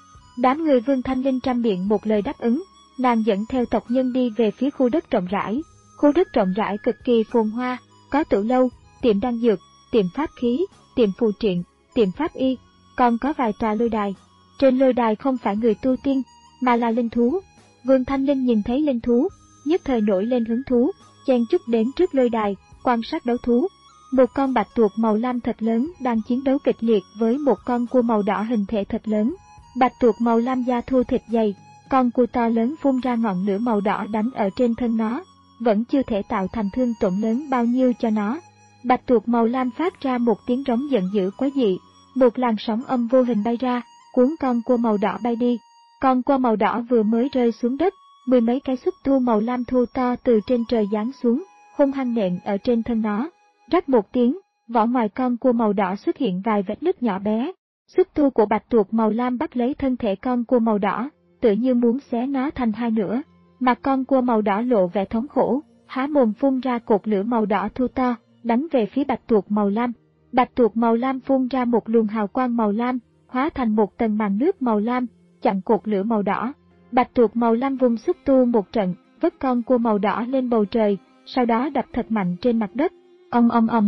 Speaker 1: Đám người Vương Thanh Linh trăm miệng một lời đáp ứng, nàng dẫn theo tộc nhân đi về phía khu đất rộng rãi. Khu đất rộng rãi cực kỳ phồn hoa, có tử lâu, tiệm đan dược, tiệm pháp khí, tiệm phù triện, tiệm pháp y, còn có vài tòa lôi đài. Trên lôi đài không phải người tu tiên, mà là linh thú. Vương Thanh Linh nhìn thấy linh thú, nhất thời nổi lên hứng thú, chen chúc đến trước lôi đài, quan sát đấu thú. Một con bạch tuộc màu lam thật lớn đang chiến đấu kịch liệt với một con cua màu đỏ hình thể thật lớn. Bạch tuộc màu lam da thô thịt dày, con cua to lớn phun ra ngọn lửa màu đỏ đánh ở trên thân nó, vẫn chưa thể tạo thành thương tổn lớn bao nhiêu cho nó. Bạch tuộc màu lam phát ra một tiếng rống giận dữ quái dị, một làn sóng âm vô hình bay ra, cuốn con cua màu đỏ bay đi. Con cua màu đỏ vừa mới rơi xuống đất, mười mấy cái xúc tu màu lam thô to từ trên trời giáng xuống, hung hăng nện ở trên thân nó. Rắc một tiếng, vỏ ngoài con cua màu đỏ xuất hiện vài vết nứt nhỏ bé. Xúc tu của bạch tuộc màu lam bắt lấy thân thể con cua màu đỏ, tựa như muốn xé nó thành hai nửa. Mặt con cua màu đỏ lộ vẻ thống khổ, há mồm phun ra cột lửa màu đỏ thô to, đánh về phía bạch tuộc màu lam. Bạch tuộc màu lam phun ra một luồng hào quang màu lam, hóa thành một tầng màn nước màu lam, chặn cột lửa màu đỏ. Bạch tuộc màu lam vung xúc tu một trận, vứt con cua màu đỏ lên bầu trời, sau đó đập thật mạnh trên mặt đất. Ong ong ong.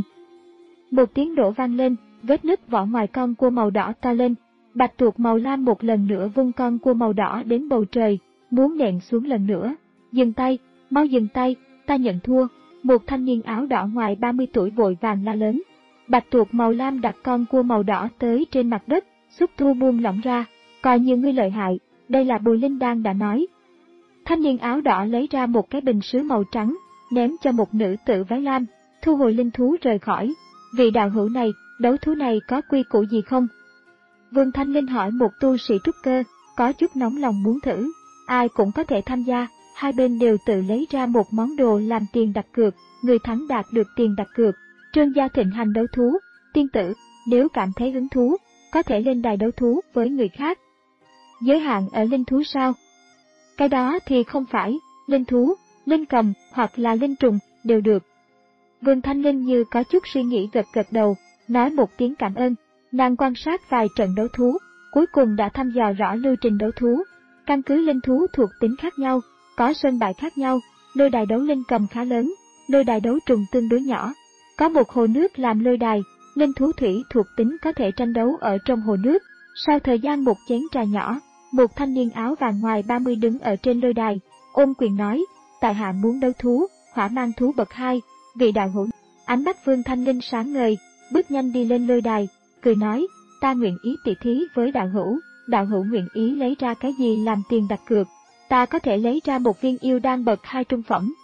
Speaker 1: Một tiếng nổ vang lên, vết nứt vỏ ngoài con cua màu đỏ to lên. Bạch tuộc màu lam một lần nữa vung con cua màu đỏ đến bầu trời, muốn nện xuống lần nữa. Dừng tay, mau dừng tay, ta nhận thua. Một thanh niên áo đỏ ngoài ba mươi tuổi vội vàng la lớn. Bạch tuộc màu lam đặt con cua màu đỏ tới trên mặt đất, xúc tu buông lỏng ra, coi như ngươi lợi hại, đây là Bùi Linh Đan đã nói. Thanh niên áo đỏ lấy ra một cái bình sứ màu trắng, ném cho một nữ tử váy lam, thu hồi linh thú rời khỏi. Vị đạo hữu này, đấu thú này có quy củ gì không? Vương Thanh Linh hỏi một tu sĩ trúc cơ, có chút nóng lòng muốn thử. Ai cũng có thể tham gia, hai bên đều tự lấy ra một món đồ làm tiền đặt cược, người thắng đạt được tiền đặt cược. Trương gia thịnh hành đấu thú, tiên tử, nếu cảm thấy hứng thú, có thể lên đài đấu thú với người khác. Giới hạn ở linh thú sao? Cái đó thì không phải, linh thú, linh cầm hoặc là linh trùng đều được. Vương Thanh Linh như có chút suy nghĩ gật gật đầu, nói một tiếng cảm ơn. Nàng quan sát vài trận đấu thú, cuối cùng đã thăm dò rõ lưu trình đấu thú. Căn cứ linh thú thuộc tính khác nhau, có sân bãi khác nhau, lôi đài đấu linh cầm khá lớn, lôi đài đấu trùng tương đối nhỏ. Có một hồ nước làm lôi đài, linh thú thủy thuộc tính có thể tranh đấu ở trong hồ nước. Sau thời gian một chén trà nhỏ, một thanh niên áo vàng ngoài ba mươi đứng ở trên lôi đài, ôm quyền nói, tại hạ muốn đấu thú, hỏa mang thú bậc hai, vị đạo hữu. Ánh mắt Vương Thanh Linh sáng ngời, bước nhanh đi lên lôi đài, cười nói, ta nguyện ý tỷ thí với đạo hữu, đạo hữu nguyện ý lấy ra cái gì làm tiền đặt cược, ta có thể lấy ra một viên yêu đan bậc hai trung phẩm.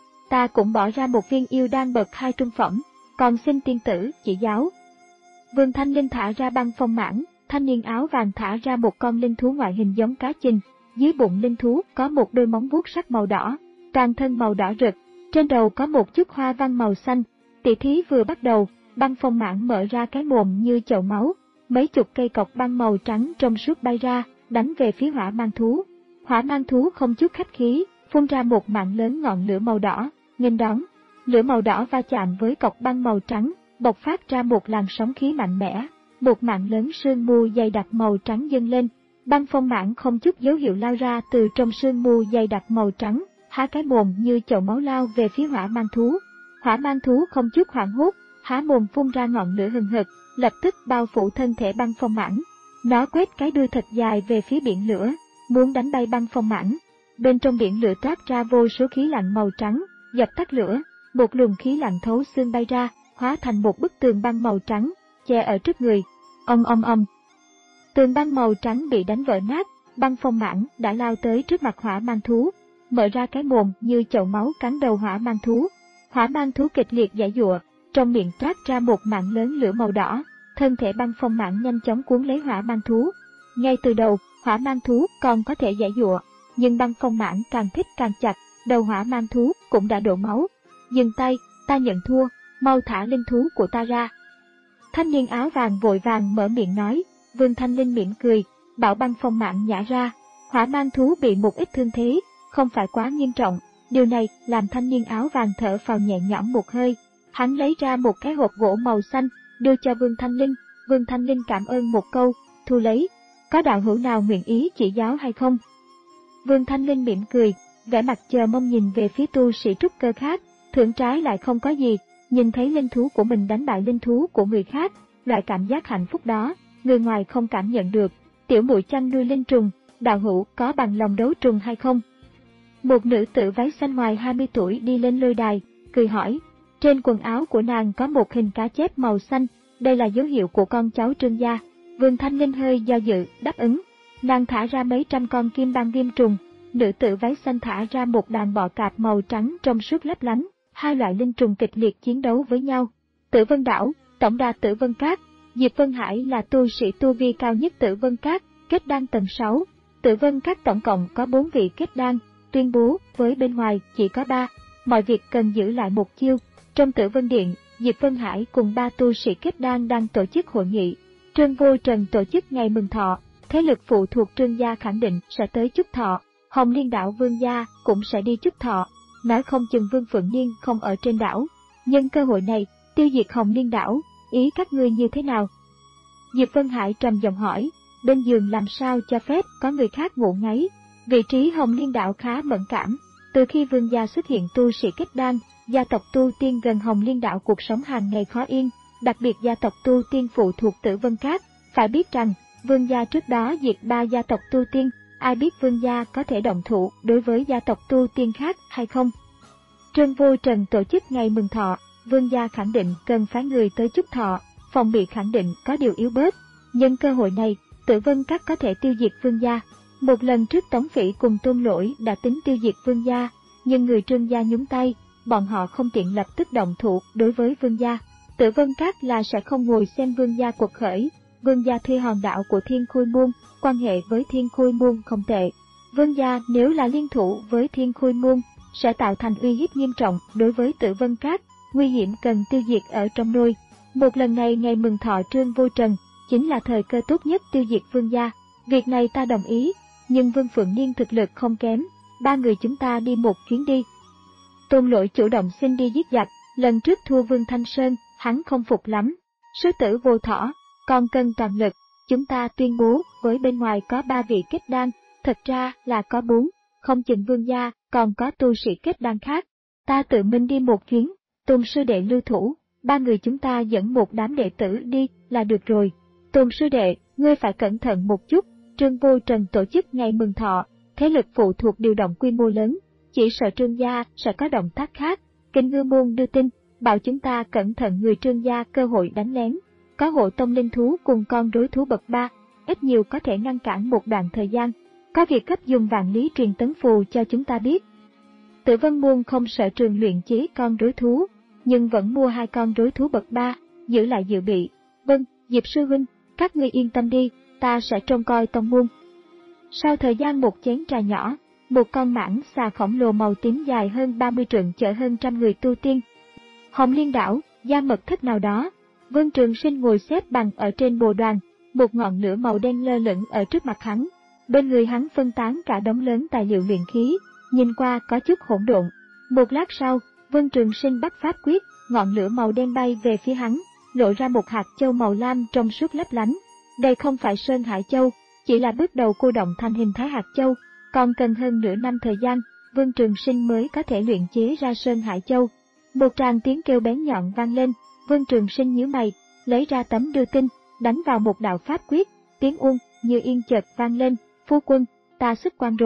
Speaker 1: Ta cũng bỏ ra một viên yêu đan bậc hai trung phẩm, còn xin tiên tử chỉ giáo. Vương Thanh Linh thả ra băng phong mãng, thanh niên áo vàng thả ra một con linh thú ngoại hình giống cá chình, dưới bụng linh thú có một đôi móng vuốt sắc màu đỏ, toàn thân màu đỏ rực, trên đầu có một chút hoa văn màu xanh. Tỷ thí vừa bắt đầu, băng phong mãng mở ra cái mồm như chậu máu, mấy chục cây cọc băng màu trắng trong suốt bay ra, đánh về phía hỏa mang thú. Hỏa mang thú không chút khách khí, phun ra một mạng lớn ngọn lửa màu đỏ, nghênh đón. Lửa màu đỏ va chạm với cọc băng màu trắng, bộc phát ra một làn sóng khí mạnh mẽ, một mạng lớn sương mù dày đặc màu trắng dâng lên. Băng phong mãng không chút dấu hiệu lao ra từ trong sương mù dày đặc màu trắng, há cái mồm như chậu máu lao về phía hỏa mang thú. Hỏa mang thú không chút hoảng hốt, há mồm phun ra ngọn lửa hừng hực, lập tức bao phủ thân thể băng phong mãng. Nó quét cái đuôi thật dài về phía biển lửa, muốn đánh bay băng phong mãng. bên trong biển lửa toát ra vô số khí lạnh màu trắng, dập tắt lửa, một luồng khí lạnh thấu xương bay ra, hóa thành một bức tường băng màu trắng, che ở trước người. Ong ong ong. Tường băng màu trắng bị đánh vỡ nát, băng phong mãng đã lao tới trước mặt hỏa mang thú, mở ra cái mồm như chậu máu cắn đầu hỏa mang thú. Hỏa mang thú kịch liệt giãy giụa, trong miệng toát ra một mảng lớn lửa màu đỏ, thân thể băng phong mãng nhanh chóng cuốn lấy hỏa mang thú. Ngay từ đầu, hỏa mang thú còn có thể giãy giụa, nhưng băng phong mãng càng thích càng chặt, đầu hỏa mang thú cũng đã đổ máu. Dừng tay, ta nhận thua, mau thả linh thú của ta ra. Thanh niên áo vàng vội vàng mở miệng nói. Vương Thanh Linh mỉm cười, bảo băng phong mãng nhả ra. Hỏa mang thú bị một ít thương thế, không phải quá nghiêm trọng. Điều này làm thanh niên áo vàng thở phào nhẹ nhõm một hơi. Hắn lấy ra một cái hộp gỗ màu xanh, đưa cho Vương Thanh Linh. Vương Thanh Linh cảm ơn một câu, thu lấy. Có đạo hữu nào nguyện ý chỉ giáo hay không? Vương Thanh Linh mỉm cười, vẻ mặt chờ mong nhìn về phía tu sĩ trúc cơ khác. Thưởng trái lại không có gì, nhìn thấy linh thú của mình đánh bại linh thú của người khác, loại cảm giác hạnh phúc đó, người ngoài không cảm nhận được. Tiểu muội chăn nuôi linh trùng, đạo hữu có bằng lòng đấu trùng hay không? Một nữ tử váy xanh ngoài hai mươi tuổi đi lên lôi đài, cười hỏi. Trên quần áo của nàng có một hình cá chép màu xanh, đây là dấu hiệu của con cháu Trương gia. Vương Thanh Linh hơi do dự, đáp ứng. Nàng thả ra mấy trăm con kim băng viêm trùng, nữ tử váy xanh thả ra một đàn bọ cạp màu trắng trong suốt lấp lánh, hai loại linh trùng kịch liệt chiến đấu với nhau. Tử Vân Đảo, tổng đà Tử Vân Các. Diệp Vân Hải là tu sĩ tu vi cao nhất Tử Vân Các, kết đan tầng sáu. Tử Vân Các tổng cộng có bốn vị kết đan, tuyên bố với bên ngoài chỉ có ba, mọi việc cần giữ lại một chiêu. Trong Tử Vân Điện, Diệp Vân Hải cùng ba tu sĩ kết đan đang tổ chức hội nghị. Trương Vô Trần tổ chức ngày mừng thọ, thế lực phụ thuộc Trương gia khẳng định sẽ tới chúc thọ. Hồng Liên Đảo Vương gia cũng sẽ đi chúc thọ, nói không chừng Vương Phượng Niên không ở trên đảo. Nhân cơ hội này, tiêu diệt Hồng Liên Đảo, ý các ngươi như thế nào? Diệp Vân Hải trầm giọng hỏi, bên giường làm sao cho phép có người khác ngủ ngáy? Vị trí Hồng Liên Đảo khá mẫn cảm, từ khi Vương gia xuất hiện tu sĩ kết đan, gia tộc tu tiên gần Hồng Liên Đảo cuộc sống hàng ngày khó yên, đặc biệt gia tộc tu tiên phụ thuộc Tử Vân Các. Phải biết rằng, Vương gia trước đó diệt ba gia tộc tu tiên, ai biết Vương gia có thể động thủ đối với gia tộc tu tiên khác hay không? Trương Vô Trần tổ chức ngày mừng thọ, Vương gia khẳng định cần phái người tới chúc thọ, phòng bị khẳng định có điều yếu bớt. Nhân cơ hội này, Tử Vân Các có thể tiêu diệt Vương gia. Một lần trước Tống Phỉ cùng Tôn Lỗi đã tính tiêu diệt Vương gia, nhưng người Trương gia nhúng tay, bọn họ không tiện lập tức động thủ đối với Vương gia. Tử Vân Các là sẽ không ngồi xem Vương gia quật khởi. Vương gia thuê hòn đảo của Thiên Khôi Môn, quan hệ với Thiên Khôi Môn không tệ. Vương gia nếu là liên thủ với Thiên Khôi Môn, sẽ tạo thành uy hiếp nghiêm trọng đối với Tử Vân Các, nguy hiểm cần tiêu diệt ở trong nôi. Một lần này ngày mừng thọ Trương Vô Trần, chính là thời cơ tốt nhất tiêu diệt Vương gia. Việc này ta đồng ý, nhưng Vương Phượng Niên thực lực không kém, ba người chúng ta đi một chuyến đi. Tôn Lỗi chủ động xin đi giết giặc, lần trước thua Vương Thanh Sơn, hắn không phục lắm. Sư tử Vô Thỏ, còn cần toàn lực, chúng ta tuyên bố với bên ngoài có ba vị kết đan, thật ra là có bốn, không chừng Vương gia còn có tu sĩ kết đan khác. Ta tự mình đi một chuyến, Tôn sư đệ lưu thủ, ba người chúng ta dẫn một đám đệ tử đi là được rồi. Tôn sư đệ, ngươi phải cẩn thận một chút, Trương Vô Trần tổ chức ngày mừng thọ, thế lực phụ thuộc điều động quy mô lớn, chỉ sợ Trương gia sẽ có động tác khác. Kinh Ngư Môn đưa tin, bảo chúng ta cẩn thận người Trương gia cơ hội đánh lén. Có hộ tông linh thú cùng con rối thú bậc ba, ít nhiều có thể ngăn cản một đoạn thời gian. Có việc cấp dùng vạn lý truyền tấn phù cho chúng ta biết. Tử Vân Môn không sợ trường luyện chế con rối thú, nhưng vẫn mua hai con rối thú bậc ba, giữ lại dự bị. Vâng, Diệp sư huynh, các ngươi yên tâm đi, ta sẽ trông coi tông môn. Sau thời gian một chén trà nhỏ, một con mãng xà khổng lồ màu tím dài hơn ba mươi trượng chở hơn trăm người tu tiên. Hồng Liên Đảo, gia mật thất nào đó. Vương Trường Sinh ngồi xếp bằng ở trên bồ đoàn, một ngọn lửa màu đen lơ lửng ở trước mặt hắn. Bên người hắn phân tán cả đống lớn tài liệu luyện khí, nhìn qua có chút hỗn độn. Một lát sau, Vương Trường Sinh bắt pháp quyết, ngọn lửa màu đen bay về phía hắn, lộ ra một hạt châu màu lam trong suốt lấp lánh. Đây không phải Sơn Hải Châu, chỉ là bước đầu cô động thành hình thái hạt châu, còn cần hơn nửa năm thời gian, Vương Trường Sinh mới có thể luyện chế ra Sơn Hải Châu. Một tràng tiếng kêu bén nhọn vang lên, Vương Trường Sinh nhíu mày, lấy ra tấm đưa tin, đánh vào một đạo pháp quyết, tiếng uông như yên chợt vang lên, phu quân, ta xuất quan rồi.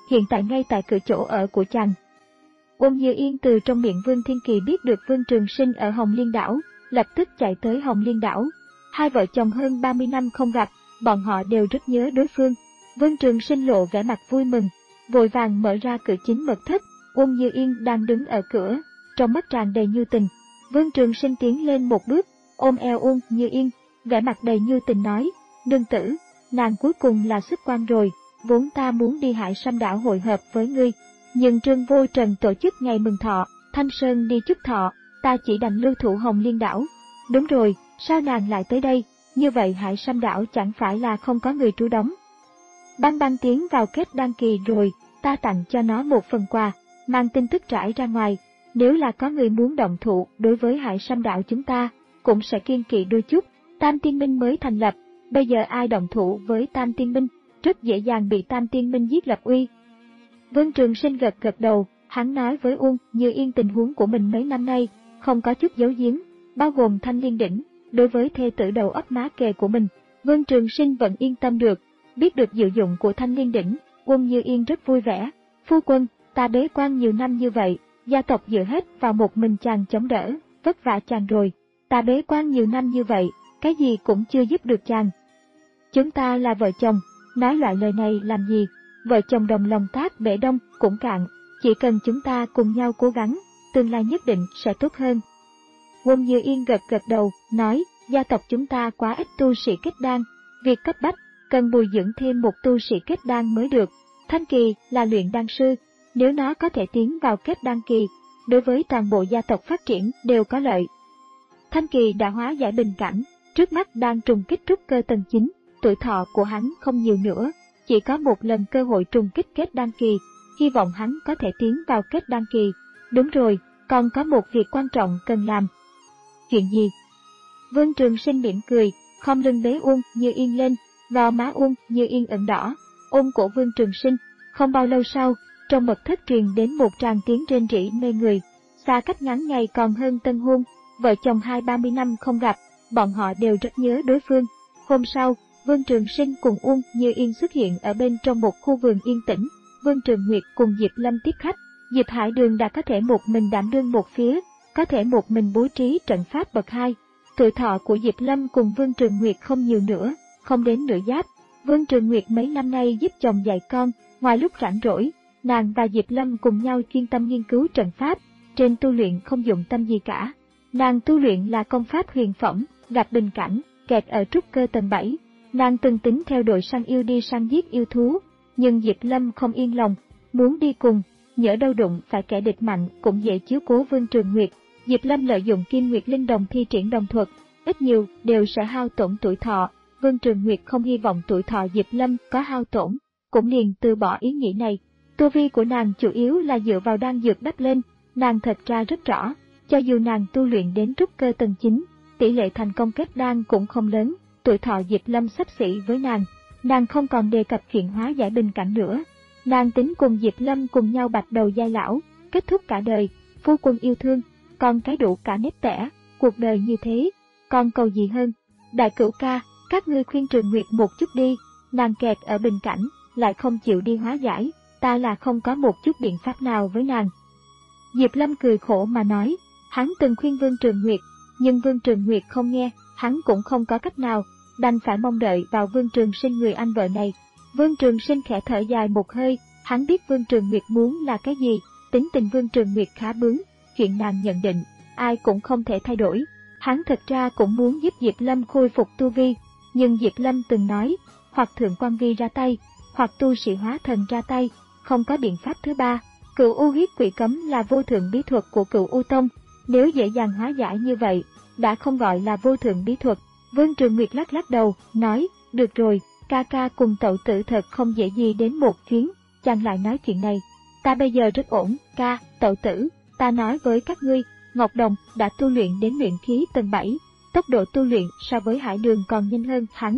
Speaker 1: hiện tại ngay tại cửa chỗ ở của chàng. Uông Như Yên từ trong miệng Vương Thiên Kỳ biết được Vương Trường Sinh ở Hồng Liên Đảo, lập tức chạy tới Hồng Liên Đảo. Hai vợ chồng hơn ba mươi năm không gặp, bọn họ đều rất nhớ đối phương. Vương Trường Sinh lộ vẻ mặt vui mừng, vội vàng mở ra cửa chính mật thất. Uông Như Yên đang đứng ở cửa, trong mắt tràn đầy nhu tình. Vương Trường Sinh tiến lên một bước, ôm eo Uông Như Yên, vẻ mặt đầy nhu tình nói: "Nương tử, nàng cuối cùng là xuất quan rồi, vốn ta muốn đi Hải Sâm Đảo hội hợp với ngươi, nhưng Trương Vô Trần tổ chức ngày mừng thọ, Thanh Sơn đi chúc thọ, ta chỉ đành lưu thủ Hồng Liên Đảo." "Đúng rồi, sao nàng lại tới đây? Như vậy Hải Sâm Đảo chẳng phải là không có người trú đóng?" "Băng Băng tiến vào kết đăng kỳ rồi, ta tặng cho nó một phần quà, mang tin tức trải ra ngoài. Nếu là có người muốn động thủ đối với Hải Sâm Đảo chúng ta, cũng sẽ kiêng kỵ đôi chút. Tam Tiên Minh mới thành lập, bây giờ ai động thủ với Tam Tiên Minh, rất dễ dàng bị Tam Tiên Minh giết lập uy." Vương Trường Sinh gật gật đầu, hắn nói với Uông Như Yên tình huống của mình mấy năm nay, không có chút giấu giếm, bao gồm Thanh Liên Đỉnh. Đối với thê tử đầu óc má kề của mình, Vương Trường Sinh vẫn yên tâm được. Biết được diệu dụng của Thanh Liên Đỉnh, Uông Như Yên rất vui vẻ. "Phu quân, ta bế quan nhiều năm như vậy, gia tộc dựa hết vào một mình chàng chống đỡ, vất vả chàng rồi. Ta bế quan nhiều năm như vậy, cái gì cũng chưa giúp được chàng. Chúng ta là vợ chồng, nói loại lời này làm gì? Vợ chồng đồng lòng tác bể đông cũng cạn, chỉ cần chúng ta cùng nhau cố gắng, tương lai nhất định sẽ tốt hơn." Uông Như Yên gật gật đầu, nói: "Gia tộc chúng ta quá ít tu sĩ kết đan, việc cấp bách cần bồi dưỡng thêm một tu sĩ kết đan mới được. Thanh Kỳ là luyện đan sư, nếu nó có thể tiến vào kết đan kỳ, đối với toàn bộ gia tộc phát triển đều có lợi." Thanh Kỳ đã hóa giải bình cảnh, trước mắt đang trùng kích trúc cơ tầng chín, tuổi thọ của hắn không nhiều nữa, chỉ có một lần cơ hội trùng kích kết đan kỳ, hy vọng hắn có thể tiến vào kết đan kỳ. "Đúng rồi, còn có một việc quan trọng cần làm." "Chuyện gì?" Vương Trường Sinh mỉm cười, khom lưng bế Uông Như Yên lên, gò má Uông Như Yên ửng đỏ, ôm cổ Vương Trường Sinh. Không bao lâu sau, trong mật thất truyền đến một tràng tiếng rên rỉ mê người. Xa cách ngắn ngày còn hơn tân hôn, vợ chồng hai ba mươi năm không gặp, bọn họ đều rất nhớ đối phương. Hôm sau, Vương Trường Sinh cùng Uông Như Yên xuất hiện ở bên trong một khu vườn yên tĩnh. Vương Trường Nguyệt cùng Diệp Lâm tiếp khách. Diệp Hải Đường đã có thể một mình đảm đương một phía, có thể một mình bố trí trận pháp bậc hai. Tuổi thọ của Diệp Lâm cùng Vương Trường Nguyệt không nhiều nữa, không đến nửa giáp. Vương Trường Nguyệt mấy năm nay giúp chồng dạy con, ngoài lúc rảnh rỗi, nàng và Diệp Lâm cùng nhau chuyên tâm nghiên cứu trận pháp, trên tu luyện không dụng tâm gì cả. Nàng tu luyện là công pháp huyền phẩm, gặp bình cảnh, kẹt ở trúc cơ tầng bảy. Nàng từng tính theo đội săn yêu đi săn giết yêu thú, nhưng Diệp Lâm không yên lòng, muốn đi cùng, nhỡ đâu đụng phải kẻ địch mạnh cũng dễ chiếu cố Vương Trường Nguyệt. Diệp Lâm lợi dụng Kim Nguyệt Linh Đồng thi triển đồng thuật, ít nhiều đều sẽ hao tổn tuổi thọ. Vương Trường Nguyệt không hy vọng tuổi thọ Diệp Lâm có hao tổn, cũng liền từ bỏ ý nghĩ này. Tu vi của nàng chủ yếu là dựa vào đan dược đắp lên, nàng thật ra rất rõ, cho dù nàng tu luyện đến trúc cơ tầng chín, tỷ lệ thành công kết đan cũng không lớn. Tuổi thọ Diệp Lâm xấp xỉ với nàng, nàng không còn đề cập chuyện hóa giải bình cảnh nữa. Nàng tính cùng Diệp Lâm cùng nhau bạch đầu giai lão, kết thúc cả đời. Phu quân yêu thương, còn cái đủ cả nếp tẻ, cuộc đời như thế, còn cầu gì hơn? Đại cửu ca, các ngươi khuyên Trường Nguyệt một chút đi, nàng kẹt ở bình cảnh, lại không chịu đi hóa giải, ta là không có một chút biện pháp nào với nàng. Diệp Lâm cười khổ mà nói, hắn từng khuyên Vương Trường Nguyệt, nhưng Vương Trường Nguyệt không nghe, hắn cũng không có cách nào, đành phải mong đợi vào Vương Trường Sinh người anh vợ này. Vương Trường Sinh khẽ thở dài một hơi, hắn biết Vương Trường Nguyệt muốn là cái gì, tính tình Vương Trường Nguyệt khá bướng, chuyện nàng nhận định, ai cũng không thể thay đổi. Hắn thật ra cũng muốn giúp Diệp Lâm khôi phục tu vi, nhưng Diệp Lâm từng nói, hoặc Thượng Quan Vi ra tay, hoặc tu sĩ hóa thần ra tay, không có biện pháp thứ ba. Cửu U huyết quỷ cấm là vô thượng bí thuật của Cửu U Tông, nếu dễ dàng hóa giải như vậy, đã không gọi là vô thượng bí thuật. Vương Trường Nguyệt lắc lắc đầu, nói, được rồi, ca ca cùng tẩu tử thật không dễ gì đến một chuyến, chàng lại nói chuyện này. Ta bây giờ rất ổn, ca, tẩu tử, ta nói với các ngươi, Ngọc Đồng đã tu luyện đến luyện khí tầng bảy, tốc độ tu luyện so với Hải Đường còn nhanh hơn hắn.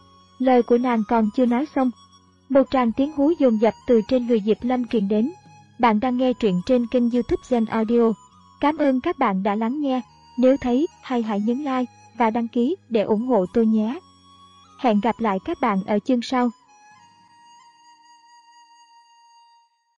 Speaker 1: Lời của nàng còn chưa nói xong, một tràng tiếng hú dồn dập từ trên người Diệp Lâm truyền đến. Bạn đang nghe truyện trên kênh YouTube Gen Audio. Cảm ơn các bạn đã lắng nghe, nếu thấy hay hãy nhấn like và đăng ký để ủng hộ tôi nhé. Hẹn gặp lại các bạn ở chương sau.